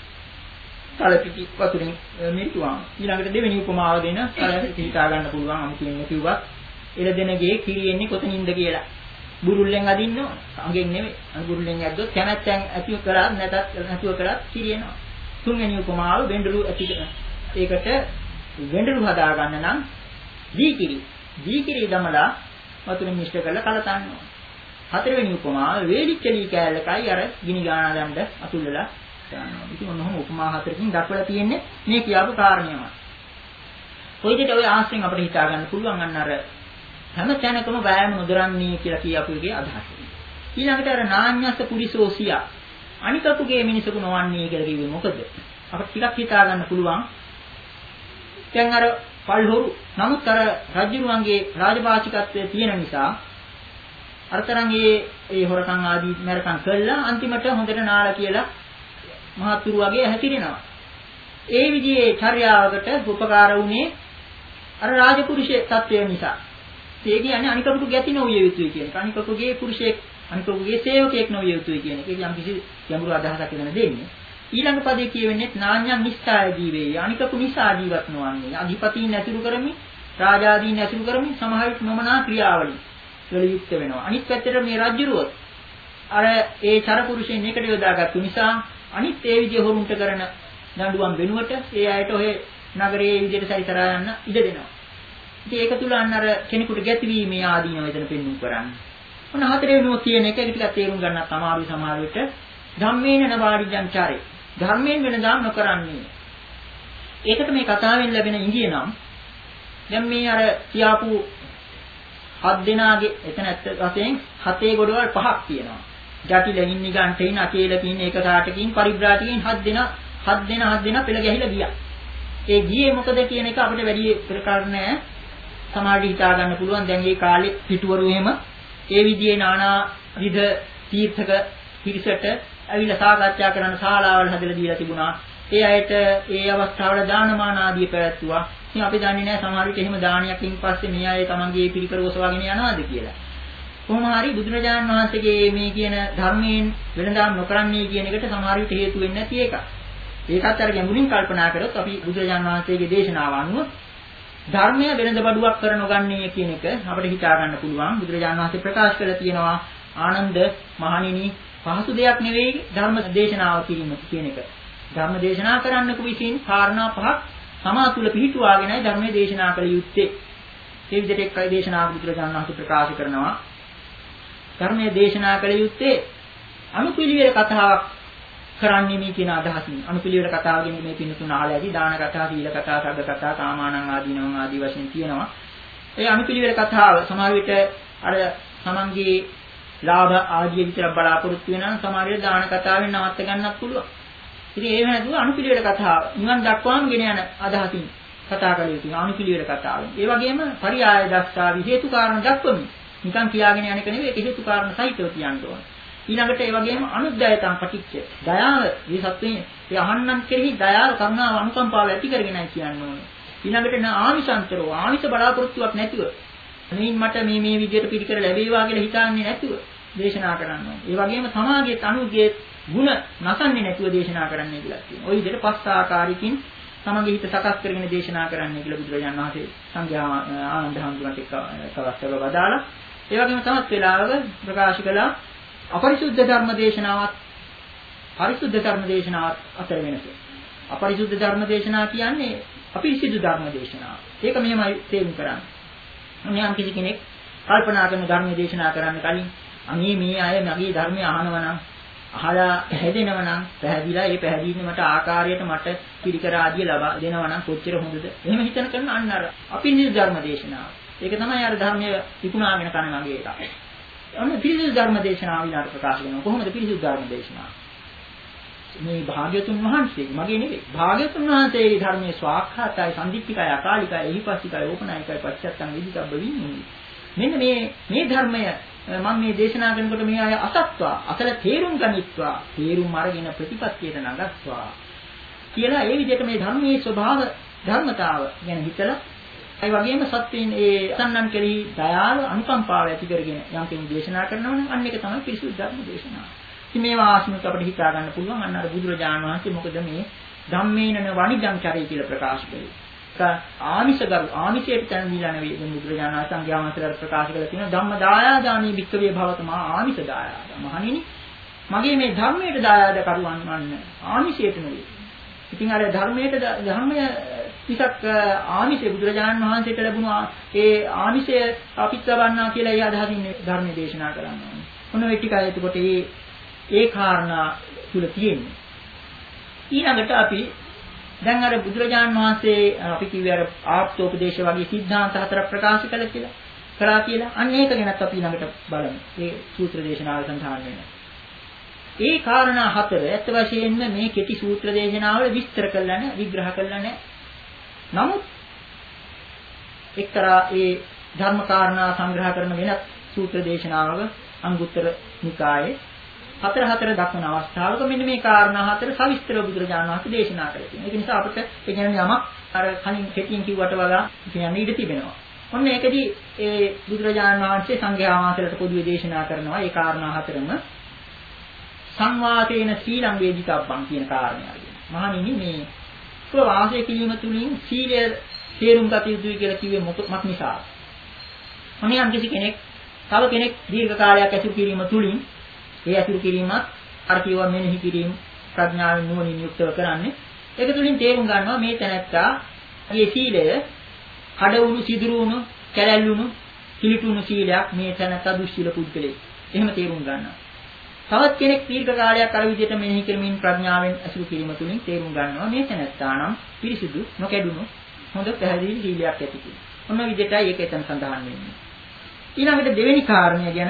කලපිටි වතුරෙන් මිරිකුවාම ඊළඟට දෙවෙනි උපමාව දෙන කලපිටි හිතා ගන්න පුළුවන් අමුතුවෙන් කිව්වත් එළදෙනගේ කිරි එන්නේ කොතනින්ද කියලා. බුරුල්ලෙන් අදින්න ඕන. අඟෙන් නෙවෙයි. බුරුල්ලෙන් ඇද්දොත් කැමැත්තෙන් ඇතිව කරා නැතත් නැතුව කරා කිරි එනවා. තුන්වෙනි උපමාව වෙඬරු ඇති ඒකට වෙඬරු හදා ගන්න නම් දීකිරි. දීකිරි දමලා වතුරෙන් මිශ්‍ර කරලා කලතන්න ඕන. හතරවෙනි උපමාව වේලිච්චලී කෑල්ලකයි අර ගිනි ගාන දණ්ඩ අතුල්ලලා ගන්නවා. ඉතින් ඔන්නෝම උපමා හතරකින් දක්වලා තියෙන්නේ මේ කියාපු කාරණේමයි. ඔය විදිහට ඔය ආශ්‍රයෙන් අපිට හිතා ගන්න පුළුවන් අන්න අර හැම තැනකම වෑයම නොදරන්නේ කියලා කියපු එකේ අදහස. ඊළඟට අර නාඤ්ඤස්ස පුරිසෝසියා අනිකකුගේ මිනිසකු නොවන්නේ කියලා කිව්වේ මොකද? අපිට ටිකක් හිතා ගන්න පුළුවන්. දැන් අර පල්හොරු නමුත් අර රජුරුවන්ගේ රාජපාක්ෂිකත්වයේ තියෙන නිසා අරතරන් ඒ ඒ හොරකම් ආදී මරකම් කළා අන්තිමට හොඳට නාලා කියලා මහත්තුරු වගේ හැතිරෙනවා. ඒ විදිහේ චර්යාවකට උපකාර වුණේ අර රාජපුරුෂයේ තත්වය නිසා. ඒ කියන්නේ අනිකකුට ගැති නොවිය යුතුයි කියන එක. අනිකකුගේ පුරුෂයෙක් අනිකකුගේ සේවකයෙක් නොවිය යුතුයි කියන එක. ඒක යම් කිසි ගැඹුරු අදහසක් වෙන දෙන්නේ. ඊළඟ පදේ කියවෙන්නේ නාඤ්ඤං නිස්සාය ජීවේ. අනිකකු නිසා ජීවත් නොවන්නේ. අධිපතීන් ඇසුරු කරමින්, රාජාදීන් ඇසුරු කරමින් සමහර විට නොමනා ක්‍රියාවලින් වලයුක්ත වෙනවා. අනිත් පැත්තට මේ රජුරුවත් අර ඒ චරපුරුෂයන් එකට යොදාගත්තු නිසා අනිත් ඒ විදිය හොරුන්ට කරන දඬුවම් වෙනුවට ඒ අයට ඔය නගරයේ විදියට සැරිසරා යන්න ඉඩ දෙනවා. ඉතින් ඒක තුල අන්න අර කෙනෙකුට ගැතිවීමේ ආදීනව එතන පෙන්වු කරන්නේ. මොන හතරවෙනිම කියන එක ටිකක් තේරුම් ගන්නත් අමාරුයි සමහර විට. ධම්මේන නවාරිජං චාරේ. ධර්මයෙන් වෙනදාම් නොකරන්නේ. ඒකට මේ කතාවෙන් ලැබෙන ඉඟිය නම් දැන් මේ අර කියාපු හත් දෙනාගේ එතන ඇත්ත වශයෙන් හතේ ගොඩවල් පහක් තියෙනවා. ජටිලින් නිගන්ඨයින් අකේලකින් ඒක කාටකින් පරිබ්‍රාජකින් හත් දෙනා හත් දෙනා හත් දෙනා පෙළ ගැහිලා ගියා. ඒ ගියේ මොකද කියන එක අපිට වැඩි ප්‍රකාශ නැහැ. සමාජය හිතා ගන්න පුළුවන් දැන් මේ කාලේ පිටුවරු එහෙම ඒ විදිහේ নানা විද තීර්ථක පිරිසට ඇවිල්ලා සාකච්ඡා කරන ශාලාවල් හදලා දීලා තිබුණා. ඒ අයට ඒ අවස්ථාවල දානමාන ආදී පැවැත්තුවා. ඉතින් අපි දන්නේ නැහැ සමහර විට එහෙම දානයකින් පස්සේ මේ අය තමන්ගේ පිරිකර ඔසවාගෙන යනවාද කියලා. කොහොම හරි බුදුරජාණන් වහන්සේගේ මේ කියන ධර්මයෙන් වෙනදාම් නොකරන්නේ කියන එකට සමහර විට හේතු වෙන්නේ නැති එකක්. ඒකත් අර ගැඹුරින් කල්පනා කරොත් අපි බුදුරජාණන් වහන්සේගේ දේශනාව අනුව ධර්මය වෙනද බඩුවක් කර නොගන්නේ කියන එක අපිට හිතා ගන්න පුළුවන්. බුදුරජාණන් වහන්සේ ප්‍රකාශ කළා තියෙනවා ආනන්ද මහණෙනි පහසු දෙයක් නෙවෙයි ධර්ම දේශනාව කිරීම කියන එක. ධර්ම දේශනා කරන්නකු විසින් කාරණා පහක් තමා තුළ පිහිටුවාගෙනයි ධර්මයේ දේශනා කළ යුත්තේ. ඒ විදිහට එක්කයි දේශනාව බුදුරජාණන් වහන්සේ ප්‍රකාශ කරනවා. ධර්මයේ දේශනා කළ යුත්තේ අනුපිළිවෙල කතාවක් කරන්නේ මේ කියන අදහසින්. අනුපිළිවෙල කතාව කියන්නේ මේ පින්නතුන් අහලා ඇති දාන කතා, සීල කතා, සබ්බ කතා, කාමානං ආදීනවං ආදී වශයෙන් තියෙනවා. ඒ අනුපිළිවෙල කතාව සමහර විට අර තමන්ගේ ලාභ ආදී විතර බලාපොරොත්තු වෙනවා. සමහර විට දාන කතාවෙන් නවත්ත ගන්නත් පුළුවන්. ඉතින් ඒ වෙනතුව අනුපිළිවෙල කතාව නිවන් දක්වාම ගෙන යන අදහසින් කතා කළ යුතුයි. අනුපිළිවෙල කතාවෙන්. ඒ වගේම පරියාය දස්තාවි හේතු කාරණ දක්වමින් නිකන් කියාගෙන යන එක නෙවෙයි ඒක හේතු කාරණ සහිතව කියන්න ඕන. ඊළඟට ඒ වගේම අනුද්යයතං පටිච්ච දයාව මේ සත්‍යයේ ඒ අහන්නන් කෙරෙහි දයාව කරුණාව අනුකම්පාව ඇති කරගෙනයි කියන්න ඕනේ. ඊළඟට න ආමිෂන්තරෝ ආමිෂ බලාපොරොත්තුවක් නැතිව අනින් මට මේ මේ විදියට පිළිකර ලැබේවා කියලා හිතන්නේ නැතුව දේශනා කරන්න ඕනේ. ඒ වගේම සමාජයේ තනුගේ ಗುಣ නැසන්නේ නැතුව දේශනා කරන්නයි කියලා කියනවා. ওই විදිහට පස් ආකාරයකින් තමගේ හිත සකස් කරගෙන දේශනා කරන්නයි කියලා බුදුරජාණන් වහන්සේ සංඝයා ආනන්ද හඳුනට එක්කවස්තව වදාලා. ඒ වගේම තමත් වේලාවක ප්‍රකාශ කළා අපරිසුද්ධ ධර්ම දේශනාවත් පරිසුද්ධ ධර්ම දේශනාවත් අතර වෙනස. අපරිසුද්ධ ධර්ම දේශනා කියන්නේ අපිරිසිදු ධර්ම දේශනාව. ඒක මෙහෙමයි තේරුම් කරන්නේ. මොනියම් කිසි කෙනෙක් කල්පනා කරන ධර්ම දේශනා කරන්න කලින් අනේ මේ අය මගේ ධර්මය අහනවා නම් අහලා හැදෙනවා නම් පැහැදිලා ඒ පැහැදිලින මට ආකාරයට මට පිළිකර ආදිය ලබා දෙනවා නම් කොච්චර හොඳද එහෙම හිතන කරන අන්න අර අපිරිසිදු ධර්ම දේශනාව. ඒක තමයි අර ධර්මයේ විකුණාගෙන කරන මගේ එක. අන්න පිරිසිදු ධර්ම දේශනාව විනාඩ ප්‍රකාශ කරනවා. කොහොමද පිරිසිදු ධර්ම දේශනාව? මේ භාග්‍යතුන් වහන්සේ මගේ නෙවෙයි. භාග්‍යතුන් වහන්සේගේ ධර්මයේ ස්වාක්ඛාතයි, සම්දික්ඛිකයි, අකාලිකයි, එහිපස්සිකයි, ඕපනායකයි, පච්චත්තං විදිතබ්බ වින්නේ. මෙන්න මේ මේ ධර්මය මම මේ දේශනා කරනකොට මේ අය අසත්වා අසල තේරුම් ගනිත්වා තේරුම් අරගෙන ප්‍රතිපත්තියට නගත්වා කියලා ඒ විදිහට මේ ධර්මයේ ස්වභාව ධර්මතාව ගැන හිතලා ඒ වගේම සත්‍යයෙන් ඒ අසන්නන් කෙරෙහි දයාව අනුකම්පාව ඇති කරගෙන යම් කෙනෙක් දේශනා කරනවා නම් අන්න ඒක තමයි පිරිසුදු ධර්ම දේශනාව. ඉතින් මේවා ආශ්‍රිතව අපිට හිතා ගන්න පුළුවන් අන්න අර බුදුරජාණන් වහන්සේ මොකද මේ ධම්මේනන වණිජං චරේ කියලා ප්‍රකාශ කළේ. ආමිෂගරු ආමිෂයට තන දීලා නෙවෙයි දැන් බුදුරජාණන් වහන්සේ සංඝයාමසලට ප්‍රකාශ කරලා තියෙනවා ධම්ම දායාදානී භික්ඛවේ භවතමා ආමිෂ දායාද. මහණෙනි මගේ මේ ධර්මයට දායාද කරුවන් වන්න ආමිෂයට නෙවෙයි. ඉතින් අර ධර්මයට ධර්මය පිටක් ආමිෂේ බුදුරජාණන් වහන්සේට ලැබුණු ඒ ආමිෂය අපිට ලබන්නා කියලා ඒ අදහසින් ධර්මයේ දේශනා කරනවා. ඔන්න ඔය ටිකයි එතකොට මේ ඒ කාරණා තුල තියෙන්නේ. ඊළඟට අපි දැන් අර බුදුරජාන් වහන්සේ අපි කිව්වේ අර ආප්තෝපදේශ වගේ સિદ્ધාන්ත හතරක් ප්‍රකාශ කළා කියලා. කරා කියලා. අන්න ඒක ගැනත් අපි ඊළඟට බලමු. මේ සූත්‍ර දේශනාවල සඳහන් වෙනවා. ඒ කාරණා හතර ඇත්ත වශයෙන්ම මේ කෙටි සූත්‍ර දේශනාවල විස්තර කළා නැහැ, විග්‍රහ කළා නැහැ. නමුත් එක්තරා ඒ ධර්ම කාරණා සංග්‍රහ කරන වෙනත් සූත්‍ර දේශනාවක අංගුත්තර නිකායේ හතර හතර දක්වන අවස්ථාවක මෙන්න මේ කාරණා හතර සවිස්තරව බුදුරජාණන් වහන්සේ දේශනා කරලා තියෙනවා. ඒක නිසා අපිට ඒ කියන්නේ යමක් අර කලින් කෙටියෙන් කිව්වට වඩා කියන්න ඉඩ තිබෙනවා. ඔන්න ඒකදී ඒ බුදුරජාණන් වහන්සේ සංඝයා වහන්සේලාට පොදුවේ දේශනා කරනවා ඒ කාරණා හතරම සංවාතේන සීලං වේදිතබ්බං කියන කාරණය අරගෙන. මහණෙනි මේ ප්‍රවාසය කිරීම තුලින් සීලය තේරුම් ගත යුතුයි කියලා කිව්වේ මොකක් නිසාද? මොනියම් යම් කිසි කෙනෙක් තව කෙනෙක් දීර්ඝ කාලයක් ඇසුරු කිරීම තුලින් ඒ ඇසුරු කිරීමත් අර කියවා මෙනෙහි කිරීම ප්‍රඥාවෙන් නුවණින් යුක්තව කරන්නේ. ඒක තුලින් තේරුම් ගන්නවා මේ තැනැත්තා මේ සීලය කඩවුණු සිදුරුණු කැලැල්ලුණු කිලිටුණු සීලයක් මේ තැනැත්තා දුස්සීල පුද්ගලෙක්. එහෙම තේරුම් ගන්නවා. තවත් කෙනෙක් දීර්ඝ කාලයක් අර විදිහට මෙනෙහි කරමින් ප්‍රඥාවෙන් ඇසුරු කිරීම තුලින් තේරුම් ගන්නවා මේ තැනැත්තා නම් පිරිසිදු නොකැඩුණු හොඳ පැහැදිලි සීලයක් ඇති කියලා. ඔන්න විදිහටයි ඒක එතන සඳහන් වෙන්නේ. ඊළඟට දෙවෙනි කාරණය ගැන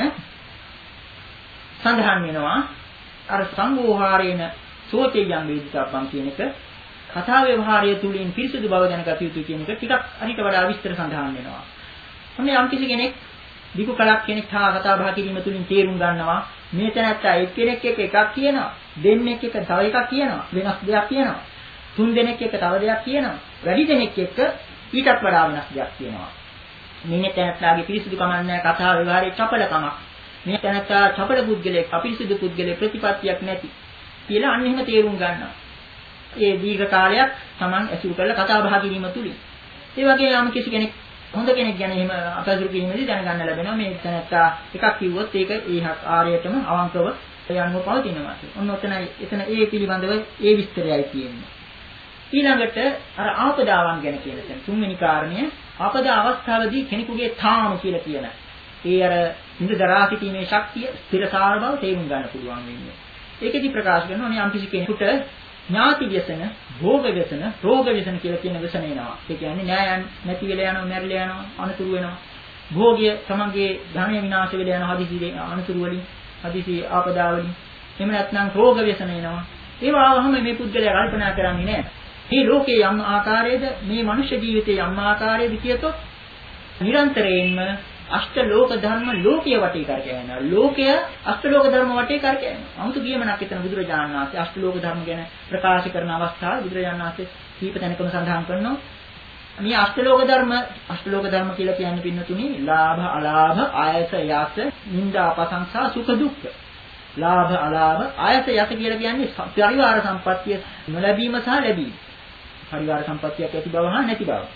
සඳහන් වෙනවා අර සංඝෝහාරේන සෝතේයම් වේදිතබ්බං කියන එක කතා ව්‍යවහාරය තුලින් පිරිසිදු බව දැනගත යුතුයි කියන එක ටිකක් අනිට වඩා විස්තර සඳහන් වෙනවා. ඔන්න යම් කිසි කෙනෙක් විකු කලක් කෙනෙක් හා කතා බහ කිරීම තුලින් තේරුම් ගන්නවා මේ තැනත්තා එක්කෙනෙක් එක්ක එකක් කියනවා, දෙන්නෙක් එක්ක තව එකක් කියනවා, වෙනස් දෙයක් කියනවා, තුන් දෙනෙක් එක්ක තව දෙයක් කියනවා, වැඩි දෙනෙක් එක්ක ඊටත් වඩා වෙනස් දෙයක් කියනවා. මේ තැනත්තාගේ පිරිසිදුකම නැහැ කතා ව්‍යවහාරයේ චපලකමක්. මේ තැනත්තා චපල පුද්ගලයෙක්, අපිරිසිදු පුද්ගලයෙක්, ප්‍රතිපත්තියක් නැති කියලා අන්න එහෙම තේරුම් ගන්නවා. ඒ දීර්ඝ කාලයක් Taman ඇසුරු කරලා කතා බහ කිරීම තුලින්. ඒ වගේ යම් කිසි කෙනෙක් හොඳ කෙනෙක් ගැන එහෙම අපසුරු කිරීමේදී දැනගන්න ලැබෙනවා මේ තැනත්තා එකක් කිව්වොත් ඒක ඒහක් ආර්යයටම අවංකව යන්නව පවතිනවා. ඔන්න ඔතනයි එතන ඒ පිළිබඳව ඒ විස්තරයයි තියෙන්නේ. ඊළඟට අර ආපදාවන් ගැන කියලා තියෙන තුන්වෙනි කාරණය ආපදා අවස්ථාවේදී කෙනෙකුගේ තාම කියලා කියන ඒ අර ඉඳ දරා සිටීමේ ශක්තිය ස්ථිරසාර බව තේරුම් ගන්න පුළුවන් වෙන්නේ. ඒකෙදි ප්‍රකාශ කරනවා මේ යම් කිසි කෙනෙකුට ඥාති व्यसन, භෝග व्यसन, රෝග व्यसन කියලා කියන व्यसन එනවා. ඒ කියන්නේ න්යායන් නැති වෙලා යනවා, මැරිලා යනවා, අනතුරු වෙනවා. භෝගය තමන්ගේ ධනය විනාශ වෙලා යනවා හදිසි අනතුරු වලින්, හදිසි ආපදා වලින්. එහෙම නැත්නම් රෝග व्यसन එනවා. ඒවා වහම මේ පුද්ගලයා කල්පනා කරන්නේ නැහැ. මේ ලෝකයේ යම් ආකාරයේද මේ මනුෂ්‍ය ජීවිතයේ යම් ආකාරයේද කියතොත් නිරන්තරයෙන්ම අෂ්ට ලෝක ධර්ම ලෝකයේ වටේ කරකැවෙනවා. ලෝකය අෂ්ට ලෝක ධර්ම වටේ කරකැවෙනවා. 아무තු කියමනක් එතන බුදුරජාණන් වහන්සේ අෂ්ට ලෝක ධර්ම ගැන ප්‍රකාශ කරන අවස්ථාවේ බුදුරජාණන් වහන්සේ කීප තැනකම සඳහන් කරනවා. මේ අෂ්ට ලෝක ධර්ම අෂ්ට ලෝක ධර්ම කියලා කියන්නේ පින්නතුනි ලාභ අලාභ ආයස යස නිന്ദා ප්‍රශංසා සුඛ දුක්ඛ. ලාභ අලාභ ආයස යස කියලා කියන්නේ පරිවාර සම්පත්තිය නොලැබීම සහ ලැබීම. පරිවාර සම්පත්තියක් ඇති බව හා නැති බව.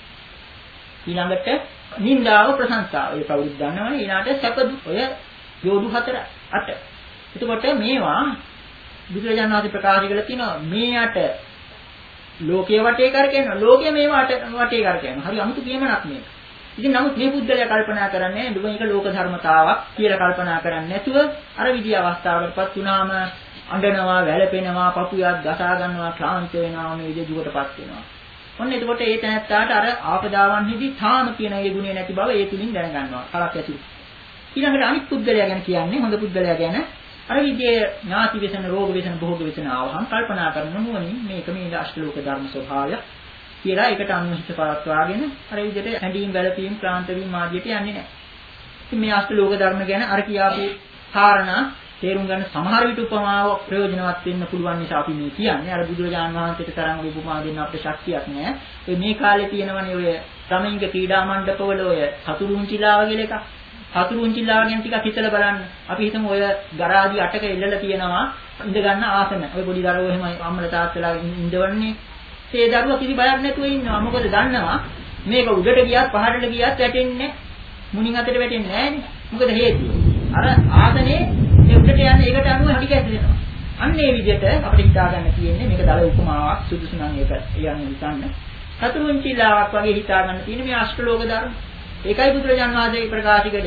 ඊළඟට නිന്ദාව ප්‍රශංසාව. ඒ කවුරුත් දන්නවනේ. ඊළාට සැප දුක් ඔය යෝදු හතර අට. එතකොට මේවා බුදුරජාණන් වහන්සේ ප්‍රකාශ කරලා තියෙනවා මේ අට ලෝකයේ වටේ කරකැවෙනවා. ලෝකයේ මේවා අට වටේ කරකැවෙනවා. හරි අමුතු කියමනක් මේක. ඉතින් නමුත් මේ බුද්ධලයා කල්පනා කරන්නේ දුක මේක ලෝක ධර්මතාවක් කියලා කල්පනා කරන්නේ නැතුව අර විදිය අවස්ථාවකටපත් වුණාම අඬනවා, වැළපෙනවා, පපුවක් ගසා ගන්නවා, ක්ලාන්ත වෙනවා, මේ විදිය දුකටපත් වෙනවා. ඔන්න එතකොට ඒ තැනත්තාට අර ආපදාවන්හිදී තාම කියන ඒ ගුණය නැති බව ඒ තුලින් දැනගන්නවා. කලක් ඇතුළු. ඊළඟට අනිත් පුද්ගලයා ගැන කියන්නේ හොඳ පුද්ගලයා ගැන අර විදියේ ඥාති වේසන, රෝග වේසන, භෝග වේසන ආවහම කල්පනා කරන නුවණින් මේක මේ අෂ්ටලෝක ධර්ම ස්වභාවය කියලා ඒකට අනුහිත පවත්වාගෙන අර විදියට හැඬීම් වැළපීම් ක්ලාන්ත වීම ආදියට යන්නේ නැහැ. ඉතින් මේ අෂ්ටලෝක ධර්ම ගැන අර කියාපු කාරණා තේරුම් ගන්න සමහර විට උපමාව ප්‍රයෝජනවත් වෙන්න පුළුවන් නිසා අපි මේ කියන්නේ. අර බුදුරජාණන් වහන්සේට තරම් උපමා දෙන්න අපිට ශක්තියක් නැහැ. ඔය මේ කාලේ තියෙනවනේ ඔය ක්‍රමික ක්‍රීඩා මණ්ඩපවල ඔය සතුරුන්චිලාව කියලා එකක්. සතුරුන්චිලාව ගැන ටිකක් හිතලා බලන්න. අපි හිතමු ඔය ගරාදි අටක එල්ලලා තියෙනවා ඉඳ ගන්න ආසන. ඔය පොඩි දරුවෝ එහෙම අම්මලා තාත්තලා ඉඳවන්නේ. ඒ දරුවා කිසි බයක් නැතුව ඉන්නවා. මොකද දන්නවා මේක උඩට ගියත් පහළට ගියත් වැටෙන්නේ මුණින් අතට වැටෙන්නේ නැහැනේ. මොකද හේතුව? අර ආසනේ ඒ උඩට යන එකට අනුව හරි ගැටෙනවා. අන්න ඒ විදිහට අපිට හිතා ගන්න තියෙන්නේ මේක දල උපමාවක් සුදුසු නම් ඒක යන්නේ හිතන්න. සතුරුන්චිලාවක් වගේ හිතා ගන්න තියෙන්නේ මේ අෂ්ටලෝක ධර්ම. ඒකයි බුදුරජාණන් වහන්සේ ප්‍රකාශ කළේ.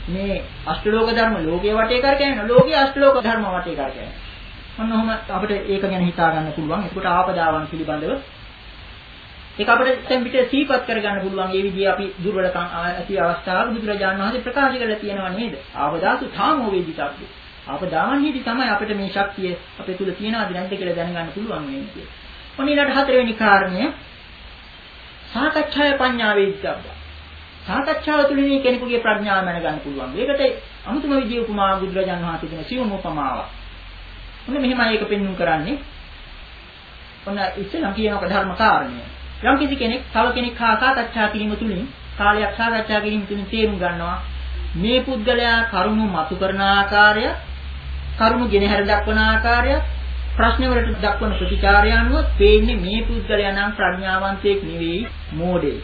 මේ අෂ්ටලෝක ධර්ම ලෝකයේ වටේ කරකැවෙනවා. ලෝකයේ අෂ්ටලෝක ධර්ම වටේ කරකැවෙනවා. මොන ඔහොම අපිට ඒක ගැන හිතා ගන්න පුළුවන්. ඒකට ආපදාවන් පිළිබඳව ඒක අපිට දැන් පිට සීපත් කරගන්න පුළුවන්. මේ විදිහේ අපි දුර්වලකම් ඇති අවස්ථාවක බුදුරජාණන් වහන්සේ ප්‍රකාශ කරලා තියෙනවා නේද? ආපදාසු ථාමෝ වේදිතබ්බ. ආපදාවන්හිදී තමයි අපිට මේ ශක්තිය අපේ තුල තියෙනවද නැද්ද කියලා දැනගන්න පුළුවන් වෙන්නේ කියලා. ඔන්න ඊළඟ හතරවෙනි කාරණය සාකච්ඡාය පඤ්ඤා වේදිතබ්බ. සාකච්ඡාව තුළින් කෙනෙකුගේ ප්‍රඥාව මැනගන්න පුළුවන්. ඒකට අමුතුම විදිහේ උපමා බුදුරජාණන් වහන්සේ දෙන සියුම් උපමාවක්. ඔන්න මෙහෙමයි ඒක පෙන්වුම් කරන්නේ. ඔන්න ඉස්සෙල්ලා කියනක ධර්ම කාරණය. යම් කිසි කෙනෙක් තව කෙනෙක් හා සාකච්ඡා කිරීම තුළින් කාලයක් සාකච්ඡා කිරීම තුළින් තේරුම් ගන්නවා මේ පුද්ගලයා කරුණු මතු කරන ආකාරය, කරුණු ගෙනහැර දක්වන ආකාරය, ප්‍රශ්න වලට දක්වන ප්‍රතිචාරය අනුව පේන්නේ මේ පුද්ගලයා නම් ප්‍රඥාවන්තයෙක් නෙවෙයි, මෝඩයෙක්.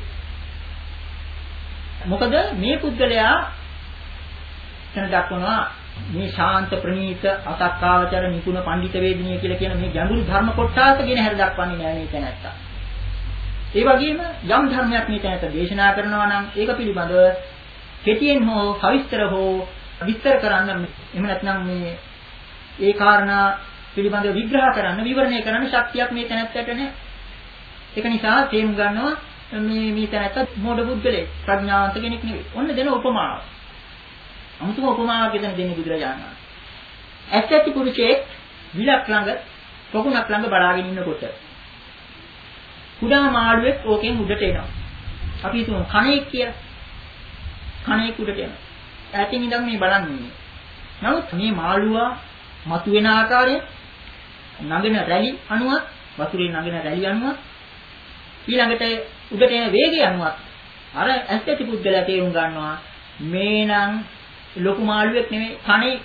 මොකද මේ පුද්ගලයා එතන දක්වනවා මේ ශාන්ත ප්‍රණීත අසක්කාවචර නිකුණ පඬිත වේදිනිය කියලා කියන මේ ගැඹුරු ධර්ම කොටස ගෙනහැර දක්වන්නේ නැහැ මේ තැනත්තා. ඒ වගේම යම් ධර්මයක් මේ තැනට දේශනා කරනවා නම් ඒක පිළිබඳව කෙටියෙන් හෝ සවිස්තර හෝ විස්තර කරන්න එහෙම නැත්නම් මේ ඒ කාරණා පිළිබඳව විග්‍රහ කරන්න විවරණය කරන්න ශක්තියක් මේ තැනට නැහැ. ඒක නිසා තේරුම් ගන්නවා මේ මේ තැනට මොඩ බුද්ධලේ ප්‍රඥාවන්ත කෙනෙක් නෙවෙයි. ඔන්න දෙන උපමාව. අමුතුම උපමාවක් දෙන දෙන්නේ බුදුරජාණන් වහන්සේ. ඇත්තටි පුරුෂයෙක් විලක් ළඟ පොකුණක් ළඟ බලාගෙන ඉන්නකොට කුඩා මාළුවෙක් ඕකෙන් උඩට එනවා. අපි හිතමු කණේක් කියලා. කණේක් උඩට එනවා. ඈතින් ඉඳන් මේ බලන්නේ. නමුත් මේ මාළුවා මතුවෙන ආකාරය නගන රැලි අනුවත් වතුරේ නගන රැලි අනුවත් ඊළඟට උඩට එන වේගය අනුවත් අර ඇත්තටි පුද්ගලයා තේරුම් ගන්නවා මේ නම් ලොකු මාළුවෙක් නෙමෙයි කණේ.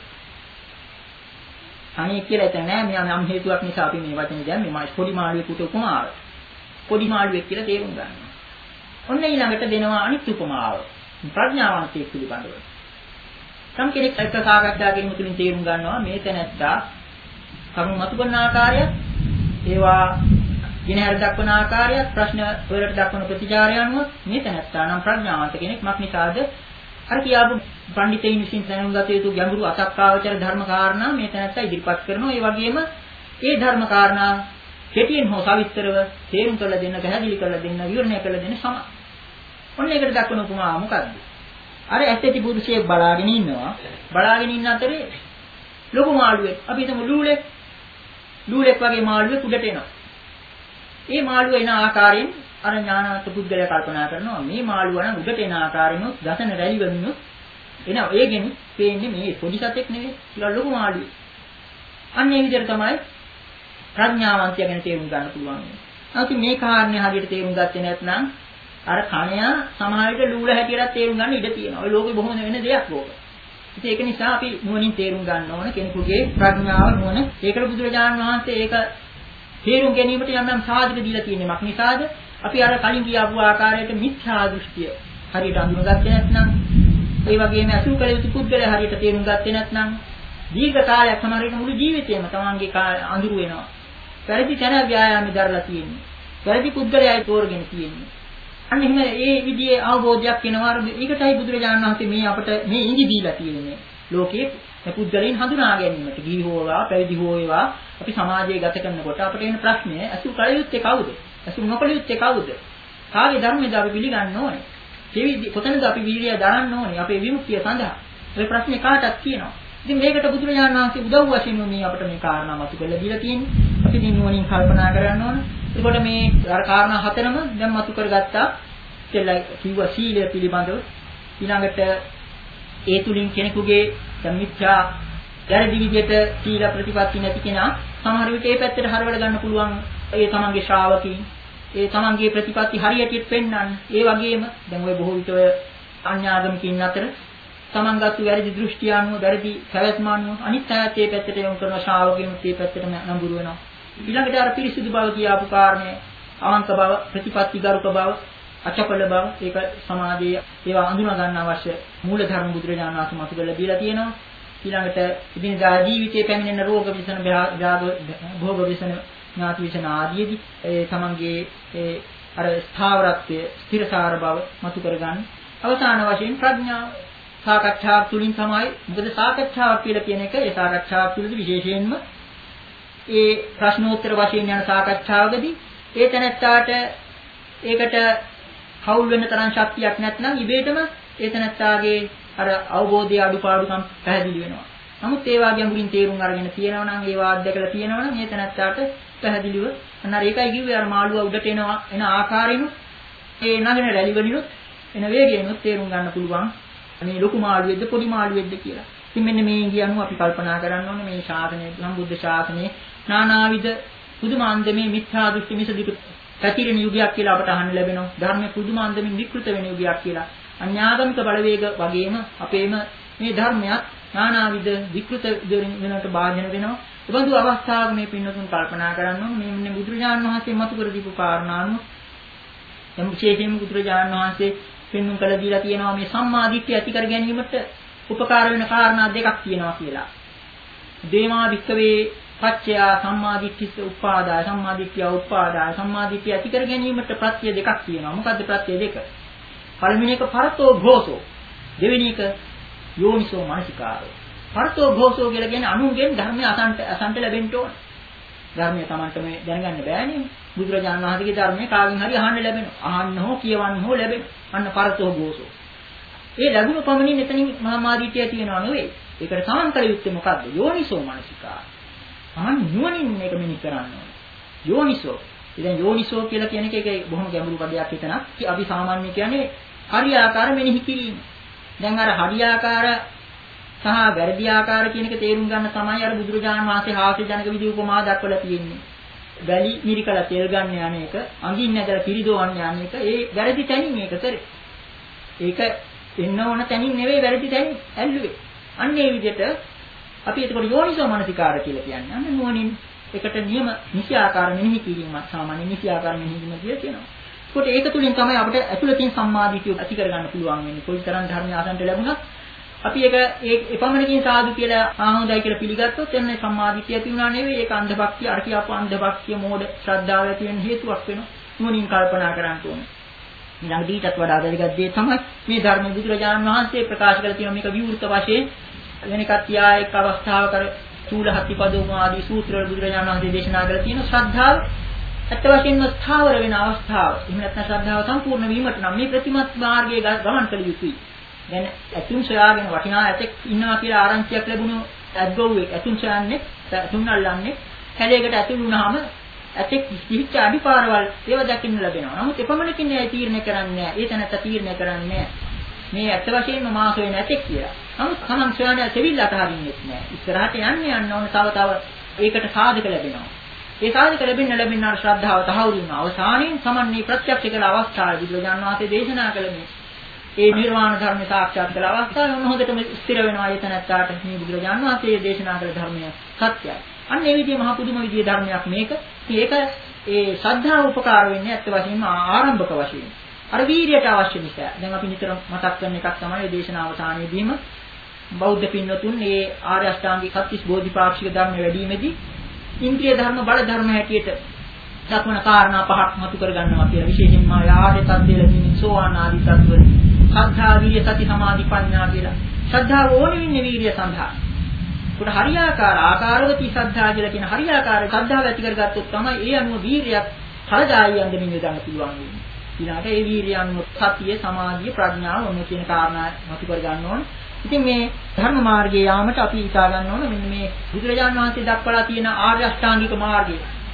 කණේ කියලා එතන නෑ මෙයා නම් හේතුවක් නිසා අපි මේ වචනේ දැම්මේ මා පොඩි මාළුවෙකුට උපමාව. පොඩි මාළුවෙක් කියලා තේරුම් ගන්නවා. ඔන්න ඊළඟට දෙනවා අනිත් උපමාව. ප්‍රඥාවන්තයෙක් පිළිබඳව. සම් කෙනෙක් එක්ක සාකච්ඡා කිරීම තුළින් තේරුම් ගන්නවා මේ තැනැත්තා කරුණු මතු කරන ආකාරය, ඒවා ගෙනහැර දක්වන ආකාරය, ප්‍රශ්න වලට දක්වන ප්‍රතිචාරය අනුව මේ තැනැත්තා නම් ප්‍රඥාවන්ත කෙනෙක්. මක් නිසාද? අර කියාපු පඬිතයින් විසින් දැනුම් ගත යුතු ගැඹුරු අසක්කාවචර ධර්ම කාරණා මේ තැනැත්තා ඉදිරිපත් කරනවා. ඒ වගේම ඒ ධර්ම කාරණා කෙටියෙන් හෝ සවිස්තරව තේරුම් කරලා දෙන්න, පැහැදිලි කරලා දෙන්න, විවරණය කරලා දෙන්න සම. ඔන්න ඒකට දක්වන උපමාව මොකද්ද? අර ඇත්තටි පුරුෂයෙක් බලාගෙන ඉන්නවා. බලාගෙන ඉන්න අතරේ ලොකු මාළුවෙක්, අපි හිතමු ලූලෙක්. ලූලෙක් වගේ මාළුවෙක් උඩට එනවා. ඒ මාළුව එන ආකාරයෙන් අර ඥානවත් පුද්ගලයා කල්පනා කරනවා මේ මාළුවා නම් උඩට එන ආකාරයෙන්ොත් දසන රැලි වලිනුත් එනවා. ඒකෙන් පේන්නේ මේ පොඩි සතෙක් නෙවෙයි, ටිකක් ලොකු මාළුවෙක්. අන්න ඒ විදිහට තමයි ප්‍රඥාවන්තය ගැන තේරුම් ගන්න පුළුවන්. නැත්නම් මේ කාරණේ හරියට තේරුම් ගත්තේ නැත්නම් අර කණයා සමහර විට ලූල හැටියට තේරුම් ගන්න ඉඩ තියෙනවා. ඔය ලෝකෙ බොහොම වෙන දෙයක් ලෝක. ඉතින් ඒක නිසා අපි නුවණින් තේරුම් ගන්න ඕන කෙනෙකුගේ ප්‍රඥාව නුවණ. ඒකට බුදුරජාණන් වහන්සේ ඒක තේරුම් ගැනීමට යම් යම් සාධක දීලා තියෙනවා. මක් නිසාද? අපි අර කලින් කියාපු ආකාරයට මිත්‍යා දෘෂ්ටිය හරියට අඳුනගත්තේ නැත්නම්, ඒ වගේම අසු කළ යුතු පුද්ගලයා හරියට තේරුම් ගත්තේ නැත්නම් දීර්ඝ කාලයක් සමහර විට මුළු ජීවිතේම තමන්ගේ අඳුරු වෙනවා. වැරදි තැන ව්‍යායාමي දරලා තියෙන්නේ. වැරදි පුද්ගලයායි තෝරගෙන තියෙන්නේ. අන්න එහෙම ඒ විදිහේ අවබෝධයක් එනවා. ඒකටයි බුදුරජාණන් වහන්සේ මේ අපට මේ ඉඟි දීලා තියෙන්නේ. ලෝකයේ පුද්ගලයන් හඳුනා ගැනීමට ගිහි හෝවා පැවිදි හෝවා අපි සමාජයේ ගත කරනකොට අපට එන ප්‍රශ්නේ අසු කළ යුත්තේ කවුද? අසු නොකළ යුත්තේ කවුද? කාගේ ධර්මයේද අපි පිළිගන්න ඕනේ? කෙවිදි කොතනද අපි වීර්යය දරන්න ඕනේ අපේ විමුක්තිය සඳහා? ඒ ප්‍රශ්නේ කාටත් කියනවා. ඉතින් මේකට බුදුරජාණන් වහන්සේ උදව් වශයෙන් මේ අපිට මේ කාරණා මතු කරලා දීලා තියෙන්නේ. අපි දින නුවණින් කල්පනා කරන්න ඕන. එතකොට මේ අර කාරණා හතරම දැන් මතු කරගත්තා. ඉතින් කිව්වා සීලය පිළිබඳව. ඊළඟට ඒ තුලින් කෙනෙකුගේ සම්මිච්ඡා වැරදි විදිහට සීල ප්‍රතිපatti නැති කෙනා සමහර විට ඒ පැත්තට හරවල ගන්න පුළුවන්. ඒ තමන්ගේ ශ්‍රාවකීන් ඒ තමන්ගේ ප්‍රතිපatti හරියට පෙන්වන්න. ඒ වගේම දැන් ওই බොහෝ විට ඔය අඥාගමිකින් අතර තමන්ගත්තු වැරදි දෘෂ්ටි අනුව වැරදි පැවැත්ම අනුව අනිත් අයත් ඒ පැත්තට යොමු කරන ශ්‍රාවකයන් මේ පැත්තටම නඹුරු වෙනවා. ඊළඟට අර පිරිසිදු බව කියාපු කාරණේ අවංක බව, ප්‍රතිපatti ගරුක බව, අචපල බව ඒක සමාජයේ ඒවා අඳුනා ගන්න අවශ්‍ය මූල ධර්ම බුදුරජාණන් වහන්සේ මතු කරලා දීලා තියෙනවා. ඊළඟට ඉදිනදා ජීවිතයේ පැමිණෙන රෝග විසන භාග භෝග විසන ඥාති විසන ආදීදී ඒ තමන්ගේ ඒ අර ස්ථාවරත්වයේ ස්ථිරසාර බව මතු කරගන්න. අවසාන වශයෙන් ප්‍රඥාව සාකච්ඡාවක් තුලින් තමයි මොකද සාකච්ඡාවක් කියලා කියන එක ඒ සාකච්ඡාවක් තුලදී විශේෂයෙන්ම ඒ ප්‍රශ්නෝත්තර වශයෙන් යන සාකච්ඡාවකදී ඒ තැනැත්තාට ඒකට කවුල් වෙන්න තරම් ශක්තියක් නැත්නම් ඉබේටම ඒ තැනැත්තාගේ අර අවබෝධයේ අඩුපාඩුකම් පැහැදිලි වෙනවා. නමුත් ඒ වාගේ අඟුලින් තේරුම් අරගෙන තියෙනවා නම් ඒවා අත්දැකලා තියෙනවා නම් ඒ තැනැත්තාට පැහැදිලිව අන්න අර ඒකයි කිව්වේ අර මාළුවා උඩට එනවා එන ආකාරයෙන්ු ඒ නගින රැලි වලිනුත් එන වේගයෙන්ුත් තේරුම් ගන්න පුළුවන් මේ ලොකු මාළුවෙක්ද පොඩි මාළුවෙක්ද කියලා. ඉතින් මෙන්න මේ කියනු අපි කල්පනා කරන්න ඕනේ මේ ශාසනය සම්බුද්ධ ශාසනයේ නානාවිද පුදුමාන්දමේ මිත්‍යා දෘෂ්ටි මිසදික පැතිරෙන යුගයක් කියලා අපට අහන්න ලැබෙනවා. ධර්මයේ පුදුමාන්දමින් විකෘත වෙන යුගයක් කියලා. අන්‍යාගමික බලවේග වගේම අපේම මේ ධර්මයක් නානාවිද විකෘත වෙනකට භාජන වෙනවා. ඒ බඳු අවස්ථාවක මේ පින්නතුන් කල්පනා කරන්න ඕනේ මේ බුදුරජාණන් වහන්සේ මතු කර දීපු කාරණානුව එම් විශේෂයෙන්ම බුදුරජාණන් වහන්සේ පෙන්වුම් කළ දීලා තියෙනවා මේ සම්මා දිට්ඨිය ඇති කර ගැනීමට උපකාර වෙන කාරණා දෙකක් තියෙනවා කියලා. දේමා වික්කවේ පච්චය සම්මා දිට්ඨිස උපාදාය සම්මා දිට්ඨිය උපාදාය සම්මා දිට්ඨිය ඇති කර ගැනීමට ප්‍රත්‍ය දෙකක් තියෙනවා. මොකද්ද ප්‍රත්‍ය දෙක? පළවෙනි එක පරතෝ ഘോഷෝ. දෙවෙනි එක යෝනිසෝ මනසිකාරෝ. පරතෝ ഘോഷෝ කියලා කියන්නේ අනුන්ගෙන් ධර්මය අසන්ට අසන්ට ලැබෙන්න ඕන. ධර්මය Tamanට මේ දැනගන්න බෑනේ. බුදුරජාණන් වහන්සේගේ ධර්මය කාගෙන් හරි අහන්න ලැබෙනවා. අහන්න හෝ කියවන්න හෝ ලැබෙනවා. අන්න පරතෝ ഘോഷෝ. ඒ ලැබුණු පමණින් එතනින් මහාමාදීත්‍යය තියෙනවා නෙවෙයි. ඒකට සමාන්තර යුක්තේ මොකද්ද? යෝනිසෝ මනසිකාර. අහන් නුවණින් මේක මෙනි කරන්න ඕනේ. යෝනිසෝ. ඉතින් යෝනිසෝ කියලා කියන එක ඒක බොහොම ගැඹුරු පදයක් හිතනක්. අපි සාමාන්‍ය කියන්නේ හරියාකාර මෙනෙහි කිරීම. දැන් අර හරියාකාර සහ වැරදි ආකාර කියන එක තේරුම් ගන්න තමයි අර බුදුරජාණන් වහන්සේ හාස්‍ය ජනක විදි උපමා දක්වලා තියෙන්නේ. වැලි මිරිකලා තෙල් ගන්න යන එක, අඟින් නැදලා පිරිදෝවන්න යන එක, ඒ වැරදි තැනින් මේක කරේ. ඒක එන්න ඕන තැනින් නෙවෙයි වැරදි තැනින් ඇල්ලුවේ. අන්න ඒ විදිහට අපි එතකොට යෝනිසෝ මනසිකාර කියලා කියන්නේ. අන්න නුවණින් එකට නියම නිසි ආකාර මෙනෙහි කිරීම සාමාන්‍ය නිසි ආකාර මෙනෙහි කිරීම කියලා කියනවා. ඒකට ඒක තුලින් තමයි අපිට ඇතුළතින් සම්මාදිටිය ඇති කරගන්න පුළුවන් වෙන්නේ. කොයිතරම් ධර්මය අසන්ට ලැබුණත් අපි ඒක ඒ එපමණකින් සාදු කියලා ආහොඳයි කියලා පිළිගත්තොත් එන්නේ සම්මාදිටිය ඇති වුණා නෙවෙයි. ඒක අන්ධභක්තිය, අර කියපු අන්ධභක්තිය, මෝඩ ශ්‍රද්ධාව ඇති වෙන හේතුවක් වෙනවා. නුවණින් කල්පනා කරන්න ඕනේ. ඊළඟ දීටත් වඩා වැදගත් දේ තමයි මේ ධර්ම බුදුරජාණන් වහන්සේ ප්‍රකාශ කරලා තියෙන මේක විවෘත වශයෙන් වෙන එකක් තියා එක් අවස්ථාවක කර චූලහත්තිපදෝම ආදී සූත්‍රවල බුදුරජාණන් වහන්සේ දේශනා කරලා තියෙන ශ්‍රද්ධාව ඇත්ත වශයෙන්ම ස්ථාවර වෙන අවස්ථාව. එහෙම නැත්නම් ශ්‍රද්ධාව සම්පූර්ණ වීමට නම් මේ ප්‍රතිමත් මාර්ගයේ ගමන් කළ යුතුයි. දැන් ඇතුන් සොයාගෙන වටිනා ඇතෙක් ඉන්නවා කියලා ආරංචියක් ලැබුණු ඇද්ගොව්වේ ඇතුන් සොයන්නේ තුන් අල්ලන්නේ කැලේකට ඇතුල් වුණාම ඇතෙක් කිහිච්ච අඩිපාරවල් ඒව දකින්න ලැබෙනවා. නමුත් එපමණකින් ඒ තීරණය කරන්නේ නැහැ. ඒ තැනත්ත තීරණය කරන්නේ මේ ඇත්ත වශයෙන්ම මාස වෙන ඇතෙක් කියලා. නමුත් තමන් සොයන්නේ තෙවිල්ල අතහරින්නෙත් නැහැ. ඉස්සරහට යන්න යන්න ඕන තව තව ඒකට සාධක ලැබෙනවා. ඒ සාධක ලැබෙන්න ලැබෙන්න අර ශ්‍රද්ධාව තහවුරු වෙනවා. අවසානයේ සමන්නේ ප්‍රත්‍යක්ෂ කළ අවස්ථාවේදී බුදුරජාණන් වහන්සේ දේශනා කළ මේ ඒ නිර්වාණ ධර්ම සාක්ෂාත් කළ අවස්ථාවේ මොන හොඳටම ස්ථිර වෙනවා ඒ තැනත්තාට මේ බුදුරජාණන් වහන්සේ දේශනා කළ ධර්මය සත්‍යයි. අන්න ඒ විදිහේ මහ පුදුම විදිහේ ධර්මයක් මේක. මේක ඒ ශ්‍රද්ධාව උපකාර වෙන්නේ ඇත්ත වශයෙන්ම ආරම්භක වශයෙන්. අර වීර්යයට අවශ්‍ය නිසා. දැන් අපි නිතර මතක් කරන එකක් තමයි මේ දේශනාව අවසානයේදීම බෞද්ධ පින්වතුන් මේ ආර්ය අෂ්ටාංගික සත්‍විස් බෝධිපාක්ෂික ධර්ම වැඩිීමේදී ඉන්ද්‍රිය ධර්ම බල ධර්ම හැටියට දක්වන කාරණා පහක් මතු කර ගන්නවා කියලා. විශේෂයෙන්ම ආර්ය තත්ත්වය ලැබීමේ සෝවාන් ආදී තත්ත්වවල ශ්‍රද්ධා විරිය සති සමාධි ප්‍රඥා කියලා. ශ්‍රද්ධාව ඕනෙ වෙන්නේ වීර්ය සඳහා. උඩ හරියාකාර ආකාරවති ශ්‍රද්ධා කියලා කියන හරියාකාර ශ්‍රද්ධාව ඇති කරගත්තොත් තමයි ඒ අනුව වීර්යයක් හරදායි යන්න යොදන්න පුළුවන් වෙන්නේ. ඊළඟට ඒ වීර්ය අනුව සතිය සමාධිය ප්‍රඥාව ඔන්න කියන කාරණා මතු කර ගන්න ඕන. ඉතින් මේ ධර්ම මාර්ගයේ යාමට අපි හිතා ගන්න ඕන මෙන්න මේ බුදුරජාණන් වහන්සේ දක්වලා තියෙන ආර්ය අෂ්ටාංගික මාර්ගය.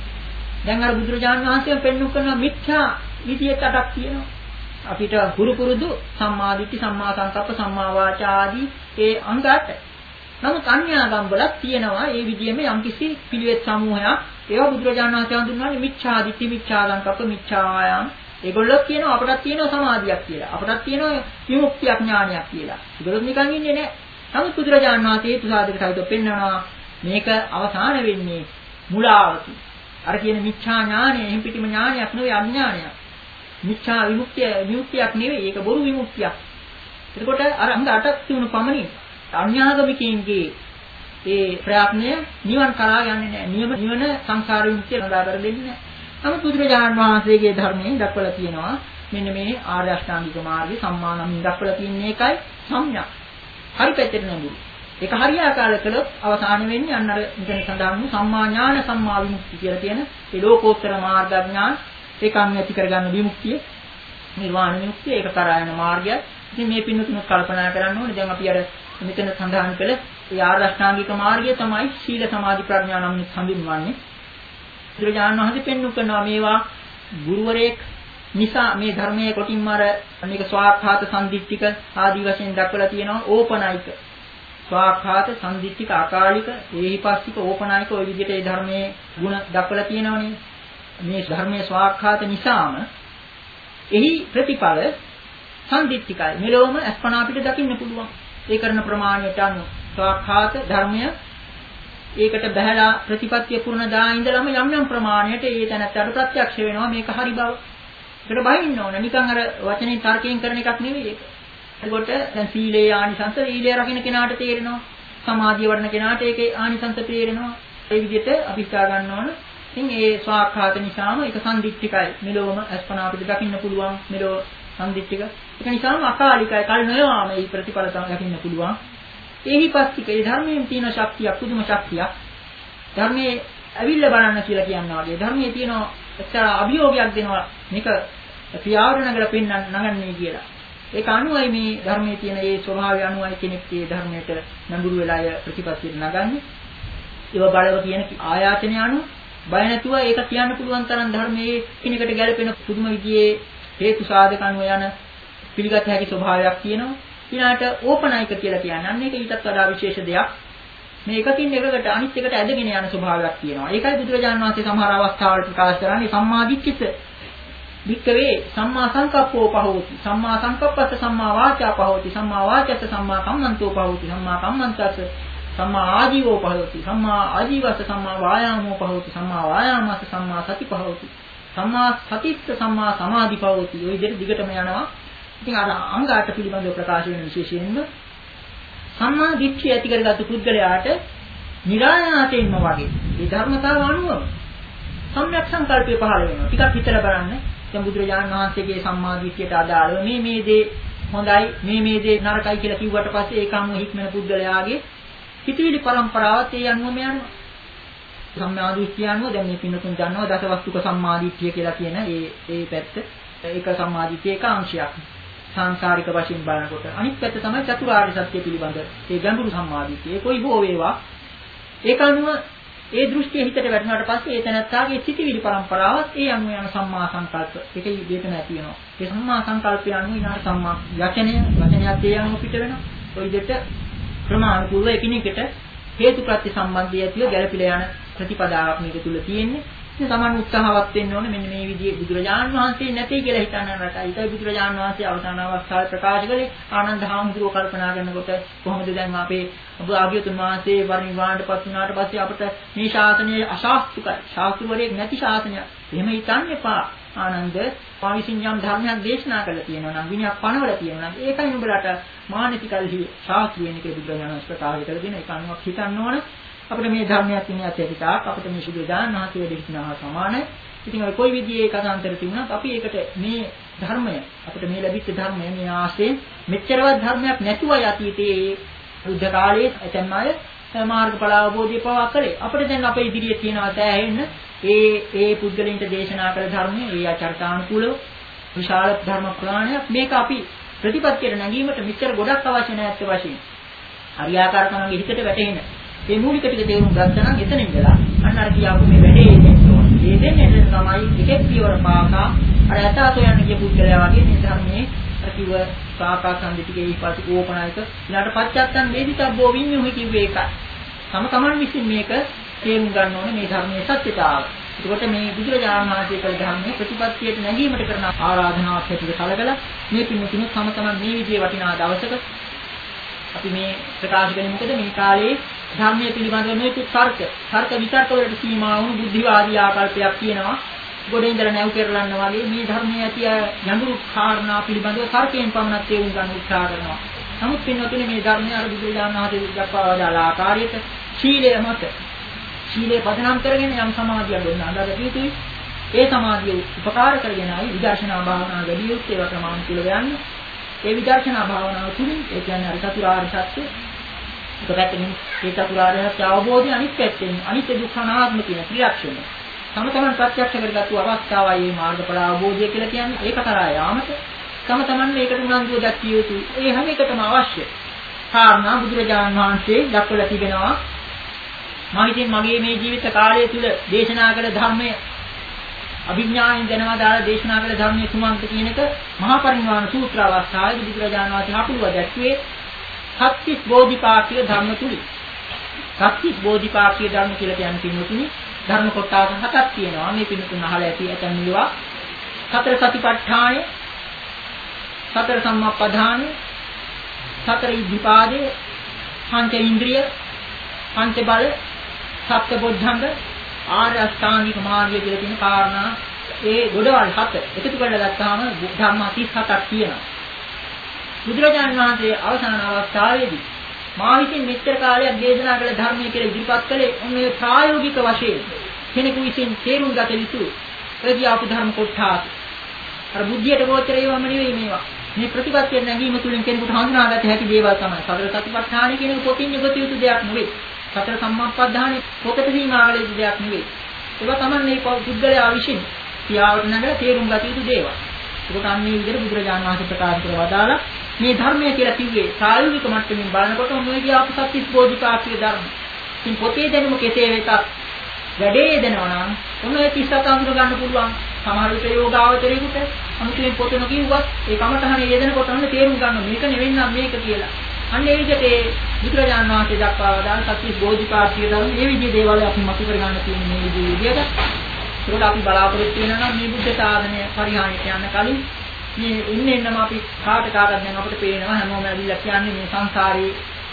දැන් අර බුදුරජාණන් වහන්සේ පෙන්වු කරන මිත්‍යා විදියට අටක් තියෙනවා. අපිට ගුරු පුරුදු සම්මා දිට්ඨි සම්මා සංකප්ප සම්මා වාචා ආදී ඒ අංග අට. නමුත් අන්‍යාගම් වල තියෙනවා ඒ විදිහේම යම්කිසි පිළිවෙත් සමූහයක්. ඒවා බුදුරජාණන් වහන්සේ හඳුන්වන්නේ මිච්ඡා දිට්ඨි මිච්ඡා සංකප්ප මිච්ඡා ආයම්. ඒගොල්ලෝ කියනවා අපටත් තියෙනවා සමාධියක් කියලා. අපටත් තියෙනවා විමුක්තිය ඥානයක් කියලා. ඒගොල්ලෝ නිකන් ඉන්නේ නැහැ. නමුත් බුදුරජාණන් වහන්සේ හේතු සාධක සහිතව පෙන්වනවා මේක අවසාන වෙන්නේ මුලාවකි. අර කියන මිච්ඡා ඥානය එහෙම් පිටිම ඥානයක් නෙවෙයි අඥානයක්. මිච්ඡා විමුක්තිය විමුක්තියක් නෙවෙයි ඒක බොරු විමුක්තියක්. එතකොට අර අංග අටක් තියුණු පමණින් අඥාගමිකයන්ගේ ඒ ප්‍රයත්නය නිවන් කරා යන්නේ නැහැ. නියම නිවන සංසාර විමුක්තිය ලබා කර දෙන්නේ නැහැ. නමුත් බුදුරජාණන් වහන්සේගේ ධර්මයෙන් දක්වලා තියෙනවා මෙන්න මේ ආර්ය අෂ්ටාංගික මාර්ගය සම්මානමින් දක්වලා තියෙන එකයි සම්‍යක්. හරි පැත්තට නැඹුරු. ඒක හරියාකාර කළොත් අවසාන වෙන්නේ අන්න අර මෙතන සඳහන් වූ සම්මා ඥාන සම්මා විමුක්තිය කියලා කියන ඒ ලෝකෝත්තර මාර්ග ඥාන ඒකම් ඇති කරගන්න විමුක්තිය නිර්වාණ විමුක්තිය ඒක කරා යන මාර්ගය. ඉතින් මේ පින්නතුන් කල්පනා කරන්න ඕනේ දැන් අපි අර මෙතන සඳහන් කළ ඒ ආර්ය අෂ්ටාංගික මාර්ගය තමයි සීල සමාධි ප්‍රඥා නම් හඳුන්වන්නේ. බුදුරජාණන් වහන්සේ පෙන්වු කරනවා මේවා ගුරුවරයෙක් නිසා මේ ධර්මයේ කොටින්ම අර මේක ස්වාක්ඛාත සම්දිත්තික ආදී වශයෙන් දක්වලා තියෙනවා ඕපනයික ස්වාක්ඛාත සම්දිත්තික අකාලික ඒහිපස්සික ඕපනයික ওই විදිහට ඒ ධර්මයේ ಗುಣ දක්වලා තියෙනවනේ. මේ ධර්මයේ ස්වාක්ඛාත නිසාම එහි ප්‍රතිඵල සම්දිත්තිකයි. මෙලොවම අස්පනා අපිට දකින්න පුළුවන්. ඒ කරන ප්‍රමාණයට අනුව ස්වාක්ඛාත ධර්මය ඒකට බහැලා ප්‍රතිපත්තිය පුරන දා ඉඳලම යම් යම් ප්‍රමාණයට ඒ තැනට ප්‍රත්‍යක්ෂ වෙනවා මේක හරි බව. ඒකට බහින්න ඕන. නිකන් අර වචනේ තර්කයෙන් කරන එකක් නෙවෙයි ඒක. ඒකට දැන් සීලේ ආනිසංස සීලය රකින්න කෙනාට තේරෙනවා. සමාධිය වඩන කෙනාට ඒකේ ආනිසංස තේරෙනවා. ඒ විදිහට අපි හිතා ගන්න ඕන. ඉතින් ඒ ස්වාක්ඛාත නිසාම ඒක සම්දිත්තිකයි. මෙලොවම අස්පනා අපිට දකින්න පුළුවන්. මෙලොව සම්දිත්තික. ඒක නිසාම අකාලිකයි. කල් නොයවාම මේ ප්‍රතිඵල තමයි දකින්න පුළුවන්. ඒහිපස්තික ඒ ධර්මයෙන් තියෙන ශක්තිය පුදුම ශක්තියක්. ධර්මයේ ඇවිල්ලා බලන්න කියලා කියනවා වගේ ධර්මයේ තියෙන එක්තරා අභියෝගයක් දෙනවා මේක ක්‍රියාවට නගලා පෙන්වන්න නගන්නේ කියලා. ඒක අනුවයි මේ ධර්මයේ තියෙන ඒ ස්වභාවය අනුවයි කෙනෙක් මේ ධර්මයට නඟුරු වෙලා ය ප්‍රතිපත්තියට නගන්නේ. ඒව බලව කියන ආයාචනය අනුව බය නැතුව ඒක කියන්න පුළුවන් තරම් ධර්මයේ කෙනෙකුට ගැළපෙන පුදුම විදිහේ හේතු සාධක අනුව යන පිළිගත හැකි ස්වභාවයක් තියෙනවා. ඊළාට ඕපනයික කියලා කියන්නේ අන්න ඒක ඊටත් වඩා විශේෂ දෙයක්. මේ එකකින් එකකට අනිත් එකට ඇදගෙන යන ස්වභාවයක් තියෙනවා. ඒකයි බුදුරජාණන් වහන්සේ සමහර අවස්ථාවල ප්‍රකාශ කරන්නේ සම්මා දිට්ඨිත. වික්කවේ සම්මා සංකප්පෝ පහෝති. සම්මා සංකප්පස්ස සම්මා වාචා පහෝති. සම්මා වාචස්ස සම්මා කම්මන්තෝ පහෝති. සම්මා කම්මන්තස්ස සම්මා ආජීවෝ පහෝති. සම්මා ආජීවස්ස සම්මා වායාමෝ පහෝති. සම්මා වායාමස්ස සම්මා සති පහෝති. සම්මා සතිස්ස සම්මා සමාධි පහෝති. ඔය විදිහට දිගටම යනවා. ඉතින් අර අංගාට පිළිබඳව ප්‍රකාශ වෙන විශේෂයෙන්ම සම්මා දිට්ඨිය ඇති කරගත්තු පුද්ගලයාට නිරායාසයෙන්ම වගේ මේ ධර්මතාව අනුව සම්‍යක් සංකල්පය පහළ වෙනවා. ටිකක් හිතලා බලන්න. දැන් බුදුරජාණන් වහන්සේගේ සම්මා දිට්ඨියට අදාළව මේ මේ දේ හොඳයි මේ මේ දේ නරකයි කියලා කිව්වට පස්සේ ඒකම හික්මන පුද්ගලයාගේ හිතවිලි පරම්පරාවත් ඒ අනුවම යනවා. සම්මා දිට්ඨිය අනුව දැන් මේ පින්නතුන් දන්නවා දසවස්තුක සම්මා දිට්ඨිය කියලා කියන ඒ ඒ පැත්ත. ඒක සම්මා දිට්ඨිය එක අංශයක්. සංසාරික වශයෙන් බලනකොට අනිත් පැත්ත තමයි චතුරාර්ය සත්‍ය පිළිබඳ ඒ ගැඹුරු සම්මාදිට්ඨිය. කොයි හෝ වේවා ඒක අනුව ඒ දෘෂ්ටිය හිතට වැටුණාට පස්සේ ඒ තැනත්තාගේ සිතිවිලි පරම්පරාවත් ඒ අනුව යන සම්මා සංකල්ප ඒක විදිහටම ඇති වෙනවා. ඒ සම්මා සංකල්පය අනුව ඊනාර සම්මා වචනය වචනයත් ඒ අනුව පිට වෙනවා. ඔය විදිහට ප්‍රමාණිකව එකිනෙකට හේතුප්‍රත්‍ය සම්බන්ධය ඇතිව ගැළපීලා යන ප්‍රතිපදාවක් මේක තුල තියෙන්නේ. ඉතින් සමන් උත්සාහවත් වෙන්න ඕනේ මෙන්න මේ විදිහේ බුදුරජාණන් වහන්සේ නැtei කියලා හිතන්න රටයි. ඒකයි බුදුරජාණන් වහන්සේ අවසාන අවස්ථාවේ ප්‍රකාශ කළේ ආනන්ද හාමුදුරුවෝ කල්පනා කරනකොට කොහොමද දැන් අපේ භාග්‍යවතුන් වහන්සේ පරිනිර්වාණයටපත් වුණාට පස්සේ අපට මේ ශාසනය අශාස්ත්‍රිකයි. ශාස්ත්‍රවරයෙක් නැති ශාසනයක්. එහෙම හිතන්න එපා. ආනන්ද පාවිසින් යම් ධර්මයක් දේශනා කරලා තියෙනවා නම් විනයක් පනවලා තියෙනවා නම් ඒකයි නුඹලට මානසිකල්හි ශාස්ත්‍රීය නිකේ බුදුරජාණන් වහන්සේ ප්‍රකාශ කරලා දෙන ඒක අනුවක් හිතන්න ඕන. අපිට මේ ධර්මයක් ඉන්නේ ඇතිතාවක් අපිට මේ සුදු දාන මහත් වේදිකනාව සමානයි. ඉතින් ඔය කොයි විදිහේ කතාන්තර තිබුණත් අපි ඒකට මේ ධර්මය අපිට මේ ලැබිච්ච ධර්මය මේ ආශ්‍රයෙන් මෙච්චරවත් ධර්මයක් නැතුවයි අතීතයේ බුද්ධ කාලයේ ඇතැම් අය මාර්ගඵල අවබෝධය පවා කළේ. අපිට දැන් අපේ ඉදිරියේ තියෙනවා තැහෙන්න ඒ ඒ පුද්ගලයන්ට දේශනා කළ ධර්මයේ ඒ ආචාරානුකූලව විශාල ධර්ම ප්‍රාණයක් මේක අපි ප්‍රතිපත්තියට නැගීමට මෙච්චර ගොඩක් අවශ්‍ය නැත්te වශයෙන් හරියාකාරකමගේ හිතට වැටෙන්න මේ මූලික ටික තේරුම් ගත්තා නම් එතන ඉඳලා අන්න අර කියාපු මේ වැඩේ එන්නේ ඕන. ඒ දෙන්නේ තමයි එකෙක් පියවර පාසා අර ඇතාත යන කිය පුද්ගලයා වගේ මේ ධර්මයේ ප්‍රතිව සාකා සම්දිතිකේ ඊපස්සේ ඕපනායක ඊළාට පච්චත්තන් වේදිතබ්බෝ විඤ්ඤුහි කිව්වේ ඒකයි. තම තමන් විසින් මේක තේරුම් ගන්න ඕනේ මේ ධර්මයේ සත්‍යතාව. ඒකට මේ බුදුරජාණන් වහන්සේ කළ ධර්මයේ ප්‍රතිපත්තියට නැගීමට කරන ආරාධනාවක් හැටියට කලකලා මේ පින්තුණු තම තමන් මේ විදිහේ වටිනා දවසක අපි මේ ප්‍රකාශ කරන්නේ මොකද මේ කාලේ ධර්මයේ පිළිබඳව මේ තර්ක තර්ක විතර්ක වලට සීමා වුණු බුද්ධිවාදී ආකල්පයක් තියෙනවා. ගොඩේ ඉඳලා නැව් පෙරලන්න වගේ මේ ධර්මයේ ඇති යඳුරු කාරණා පිළිබඳව තර්කයෙන් පමණක් තේරුම් ගන්න උත්සාහ කරනවා. නමුත් පින්වතුනි මේ ධර්මය අර බුදුරජාණන් වහන්සේ දක්වා වදාළ ආකාරයට ශීලය මත ශීලයේ පදනම් කරගෙන යම් සමාධියක් ගන්න අඳලා යුතුයි. ඒ සමාධිය උපකාර කරගෙනයි විදර්ශනා භාවනා වැඩි යුත්තේ ඒවා ප්‍රමාණ තුල යන්නේ. ඒ විදර්ශනා භාවනාව තුළින් ඒ කියන්නේ අර චතුරාර්ය සත්‍ය එක පැත්තකින් ඒ චතුරාර්ය සත්‍ය අවබෝධය අනිත් පැත්තෙන් අනිත්‍ය දුක්ඛ අනාත්ම කියන ත්‍රිලක්ෂණය තම තමන් ප්‍රත්‍යක්ෂ කරගත්තු අවස්ථාවයි මේ මාර්ගඵල අවබෝධය කියලා කියන්නේ ඒක තරහා යාමත තම තමන් මේකට උනන්දුව දක්විය යුතුයි. ඒ හැම එකටම අවශ්‍ය කාරණා බුදුරජාණන් වහන්සේ දක්වලා තිබෙනවා. මම ඉතින් මගේ මේ ජීවිත කාලය තුල දේශනා කළ ධර්මය අභිඥායෙන් දැනවා දාලා දේශනා කළ ධර්මයේ කුමක්ද කියන එක මහා පරිනිර්වාණ සූත්‍ර අවස්ථාවේදී බුදුරජාණන් වහන්සේ හකුරුව දැක්වේ සත්‍තිස් බෝධිපාක්ෂික ධර්ම තුලයි. සත්‍තිස් බෝධිපාක්ෂික ධර්ම කියලා කියන්නේ පින්වතුනි ධර්ම කොටස් හතක් තියෙනවා. මේ පින්තුන් අහලා ඇති ඇතන් නිවා සතර සතිපට්ඨානය, සතර සම්මාප්පදානය, සතර ඉද්ධිපාදේ, පංච ඉන්ද්‍රිය, පංච බල, සප්ත බොද්ධංග, ආර්ය අෂ්ටාංගික මාර්ගය කියලා තියෙන කාරණා ඒ ගොඩවල් හත එකතු කරලා ගත්තාම ධර්ම තිස් හතක් තියෙනවා. බුදුරජාණන් වහන්සේ අවසාන අවස්ථාවේදී මා විසින් මෙච්චර කාලයක් දේශනා කළ ධර්මයේ කියලා ඉදිරිපත් කළේ ඔන්නේ ප්‍රායෝගික වශයෙන් කෙනෙකු විසින් තේරුම් ගත යුතු ප්‍රතිආපු ධර්ම කොටස්. අර බුද්ධියට ගෝචර ඒවාම නෙවෙයි මේවා. මේ ප්‍රතිපත්තිය නැගීම තුළින් කෙනෙකුට හඳුනාගත හැකි දේවල් තමයි. සතර සතිපට්ඨාන කියන පොතින් යොගත යුතු දෙයක් නෙවෙයි. සතර සම්මාප්පදානෙ පොතට සීමා කළ යුතු දෙයක් නෙවෙයි. ඒවා තමයි මේ පුද්ගලයා විසින් ක්‍රියාවට නැගලා තේරුම් ගත යුතු දේවල්. ඒකට අන්නේ විදිහට බුදුරජාණන් වහන්සේ ප්‍රකාශ කර වදාලා මේ ධර්මය කියලා කිව්වේ සායුනික මට්ටමින් බලනකොට මොනවද අප සත්‍තිස් බෝධිපාක්ෂික ධර්ම. ඉතින් පොතේ දැනුම කෙසේ වෙතත් වැඩේ දෙනවා නම් ඔන්න ඒ තිස් හත අඳුර ගන්න පුළුවන්. සමහර විට යෝගාවචරයේකට අමුතුවෙන් පොත නොකියුවත් ඒ කමඨහනේ යෙදෙනකොට ඔන්න තේරුම් ගන්න මේක නෙවෙයි නම් මේක කියලා. අන්න ඒ විදිහට ඒ බුදුරජාණන් වහන්සේ දක්වා වදාළ සත්‍තිස් බෝධිපාක්ෂික ධර්ම මේ විදිහේ දේවල් අපි මතු කර ගන්න තියෙන මේ විදිහට. ඒකට අපි බලාපොරොත්තු වෙනවා නම් මේ බුද්ධ සාධනය පරිහානියට යන්න කලින් මේ ඉන්නේ එන්නම අපි කාට කාටද දැන් අපිට පේනවා හැමෝම ඇවිල්ලා කියන්නේ මේ සංසාරේ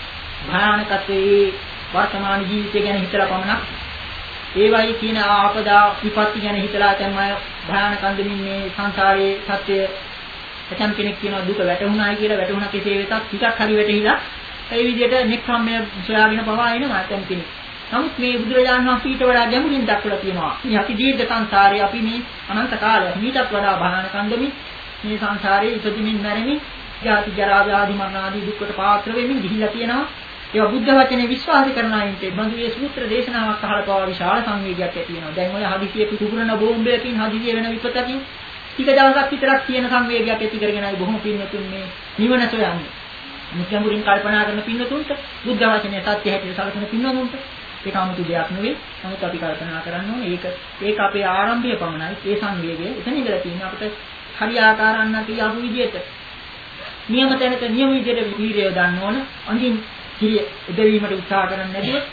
භයානකත්වයේ වර්තමාන ජීවිතය ගැන හිතලා පමණක් ඒවයි කියන ආපදා විපත්ති ගැන හිතලා තමයි භයානක අන්දමින් මේ සංසාරයේ සත්‍ය ඇතම් කෙනෙක් කියනවා දුක වැටුණායි කියලා වැටුණා කෙසේ වෙතත් ටිකක් හරි වැටහිලා ඒ විදිහට නික්‍රම්‍ය සොයාගෙන පවා එනවා ඇතම් කෙනෙක්. නමුත් මේ බුදුරජාණන් වහන්සේ ඊට වඩා ගැඹුරින් දක්වලා තියෙනවා. මේ අපි දීර්ඝ සංසාරේ අපි මේ අනන්ත කාලයක් මීටත් වඩා භයානක අන්දමින් මේ සංසාරේ ඉපදෙමින් මැරෙමින් ජාති ජරා ව්‍යාධි මරණ ආදී දුක්කට පාත්‍ර වෙමින් ගිහිලා තියෙනවා. ඒවා බුද්ධ වචනේ විශ්වාස කරන අයින්ට බඳුයේ සූත්‍ර දේශනාවක් අහලා පවා විශාල සංවේගයක් ඇති වෙනවා. දැන් ඔය හදිසියෙ පුපුරන බෝම්බයකින් හදිසියෙ වෙන විපතකින් ටික දවසක් විතරක් තියෙන සංවේගයක් ඇති කරගෙනයි බොහොම පින්නතුන් මේ නිවන සොයන්නේ. මුත්‍යඹුරින් කල්පනා කරන පින්නතුන්ට බුද්ධ වචනේ සත්‍ය හැටියට සැලකෙන පින්නතුන්ට ඒක 아무තු දෙයක් නෙවෙයි. නමුත් අපි කල්පනා කරන්න ඕනේ ඒක ඒක අපේ ආරම්භය පමණයි. ඒ සංවේගය එතන ඉඳලා තියෙන අපිට හරියාකාරන්න තියාපු විදිහට නියම තැනක නියම විදිහට වීර්යය දාන්න ඕන. අඳින් කිරිය උදවීමට උත්සාහ කරන්නේ නැතුව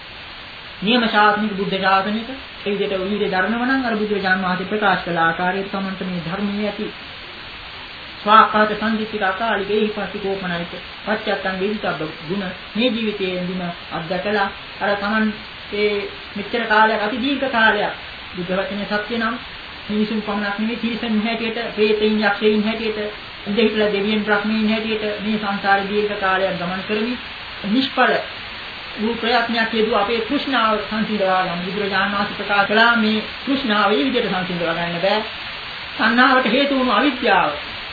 නියම ශාසනික බුද්ධ ශාසනික ඒ විදිහට වීර්ය දරනවා නම් අර බුදු දහම ආදී ප්‍රකාශ කළ ආකාරයට තමන්ට මේ ධර්මයේ ඇති ස්වාකාත සංගීතික අකාලික ඒහිපස්තිකෝපනයික පච්චත්තං වේදිතබ්බ ගුණ මේ ජීවිතයේ ඉඳින අත්දකලා අර තමන් ඒ මෙච්චර කාලයක් අති දීර්ඝ කාලයක් බුද්ධ වචනේ සත්‍ය නම් මිනිසුන් පමණක් නෙවෙයි තිරිසන් හැටියට, ප්‍රේතයින් යක්ෂයින් හැටියට, ඉඳහිట్లా දෙවියන් බ්‍රහ්මීන් හැටියට මේ සංසාරේ දීර්ඝ කාලයක් ගමන් කරමින් නිෂ්ඵල වූ ප්‍රයත්නයක් යෙදුව අපේ තෘෂ්ණාව සංසිඳවා ගන්න බුදුරජාණන් වහන්සේ ප්‍රකාශ කළා. මේ තෘෂ්ණාව මේ විදිහට සංසිඳවා ගන්න බෑ. සංනාවට හේතු වුණු අවිද්‍යාව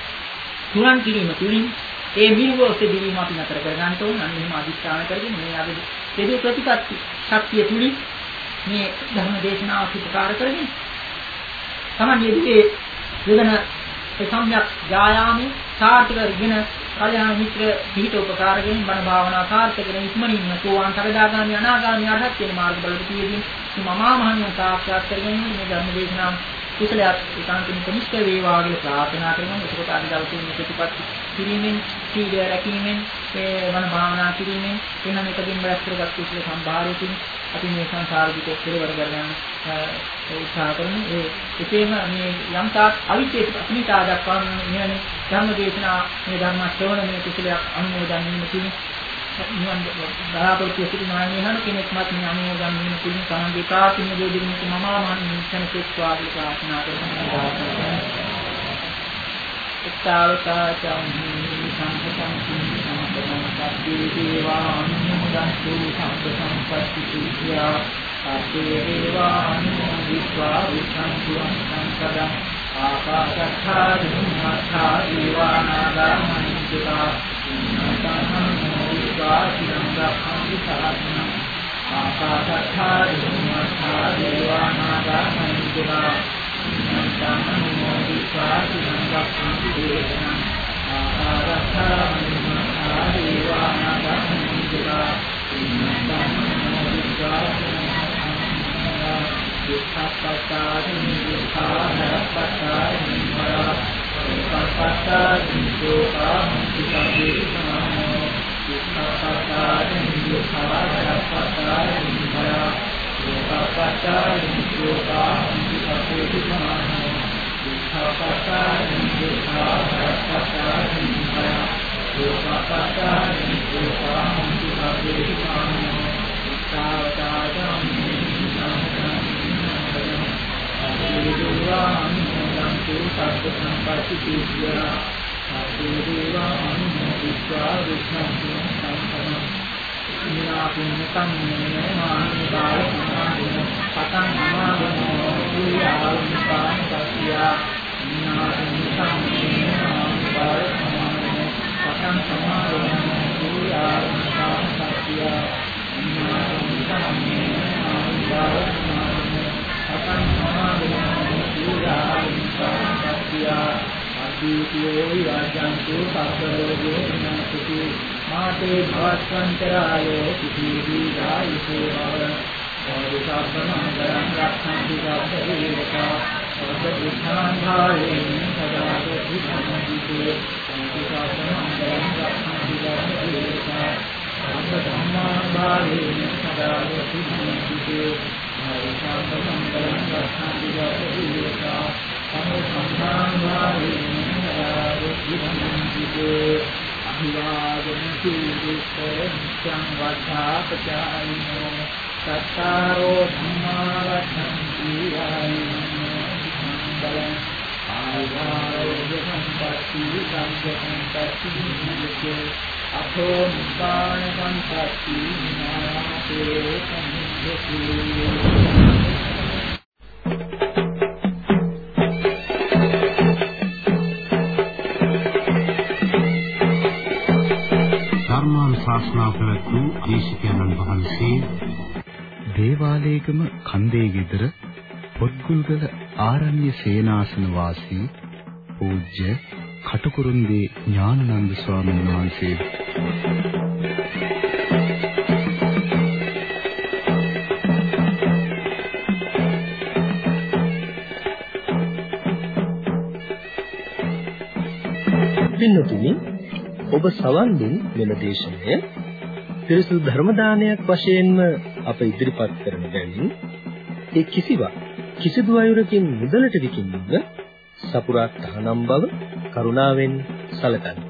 තුරන් කිරීම තුලින් ඒ මිනිවෝස්සේ දිවීම අපි නතර කර ගන්න ඕන. අන්න එහෙම අදිස්ථාන කරගෙන මේ අද දෙවි ප්‍රතිපත්ති ශක්තිය තුලින් මේ ධර්ම දේශනාව ප්‍රකාශ කරගෙන සමන්‍යයේ යොදන සම්‍යක් යායාමේ සාර්ථක වෙන කල්‍යාණ මිත්‍ර පිහිට උපකාරයෙන් බණ භාවනා සාර්ථක වෙන ඉක්මනින්ම සෝවාන් සකදාගාමී අනාගාමී අරහත් වෙන මාර්ග බලපෑමකින් මමා මහණියන් සාක්ෂාත් කරගෙන මේ ධර්ම දේශනාව කුසලයක් ඒකාන්තයෙන් කොමිෂ්ඨ වේවා කියලා ප්‍රාර්ථනා කරනවා. ඒකට අද දවසේ මේ ප්‍රතිපත්ති කිරීමෙන් සීල රැකීමෙන් ඒ වන භාවනා කිරීමෙන් වෙනම එකකින් බැස් කරගත් කුසල සම්භාරයෙන් අපි මේ සංසාර දුක කෙලවර කරගන්න උත්සාහ කරමු. ඒ එසේම මේ යම් තාක් අවිචේත අනිතා දක්වාම මෙවැනි ධර්ම දේශනා මේ ධර්ම ශ්‍රවණ මේ කුසලයක් අනුමෝදන් වීම තුලින් නිවන් බලාපොරොත්තු සිටිනා නිහන කෙනෙක්මත් මේ අනුමෝදන් වීම තුලින් තමන්ගේ ප්‍රාර්ථනීය දේ දෙන්නට මම මහන් නිසනසෙක්වා ප්‍රාර්ථනා කරනවා. එක්තාවතාචම්හි සම්පතං සම්පතං සබ්බේ දේවා අනුමෝදන්තු සම්ප සම්පත්ති සිද්ධා සබ්බේ දේවා අනුමෝදිत्वा විසං පුරං සංකදං ආකාශත්ථා දුම්හත්ථා දීවානාගාමනි මහින්දිකා නමෝ විද්වා සිරංගක්ඛන්ති සාසනං ආකාශත්ථා ධම්මත්ථා දේවානාගා මහින්දිකා නමෝ විද්වා සිරංගක්ඛන්ති දේශනං ආකාශත්ථා ධම්මත්ථා දේවානාගා මහින්දිකා නමෝ විද්වා දුක්ඛප්පත්තානි දුක්ඛාරප්පත්තානි මරා දුක්ඛප්පත්තානි දුක්ඛාන්ති සම්පේතනෝ දුක්ඛප්පත්තානි දුක්ඛාරප්පත්තානි මරා දුක්ඛප්පත්තානි දුක්ඛාන්ති සම්පේතනෝ දුක්ඛප්පත්තානි දුක්ඛාරප්පත්තානි මරා දුක්ඛප්පත්තානි දුක්ඛාන්ති සම්පේතනෝ සාවදානං දේවාං සත්‍ය සම්පත්තිය දේවාං විස්වා විස්මතුං සම්පතං නිරාපුඤ්ඤතං නමාමි බාලසමාදින පතං නමාමෝ කුයාං පාංකස්යා නිරාපුඤ්ඤතං නමාමි බාලසමාදින පතං සමාදෝ කුයාං පාංකස්යා නිරාපුඤ්ඤතං නමාමි බාලසමාදින පතං සමාදෝ කුයාං පාංකස්යා අදීතියෝ විරාජන්තු සතරෝගේ නසති මාතේ භවස්වන්තරායෝ පිතිදී ගායිසෝ භව සෝදිසබ්බමංගලං රක්ඛන්ති සබ්බේවතා සබ්බුද්ධාන් භාවේන සදාත විසම්පිතේ සෝදිසබ්බමංගලං රක්ඛන්ති සබ්බේවතා සබ්බධම්මාන් භාවේන සදාත විසම්පිතේ සෝදිසබ්බමංගලං රක්ඛන්ති සබ්බේවතා සම්මාන භාවේන සදාත විසම්පිතේ අභිවාදන සීලෙස්සං වද්ධාපචායිනෝ සත්තාරෝ ධම්මාවත්තන්ති ආයුනෝ බලං ආයුරෝග්‍ය සම්පatti සංඝසම්පatti නිච්චේ අතෝ නිපාන සම්පatti නාමේ සම්මුති ශාස්ත්‍රා ප්‍රවතු දේශිකයන්න් වහන්සේ දේවාලේගම කන්දේ ගෙදර පොත්ගුල්ගල ආරණ්‍ය සේනාසන වාසී පූජ්‍ය කටුකුරුන්දී ඥානানন্দ ස්වාමීන් වහන්සේ පින්නතුනි ඔබ සවන් දුන් මෙම දේශනය පිරිසුදු ධර්ම දානයක් වශයෙන්ම අප ඉදිරිපත් කරන බැවින් ඒ කිසිවක් කිසිදු අයුරකින් මුදලට විකිණීම සපුරා තහනම් බව කරුණාවෙන් සැලකන්න.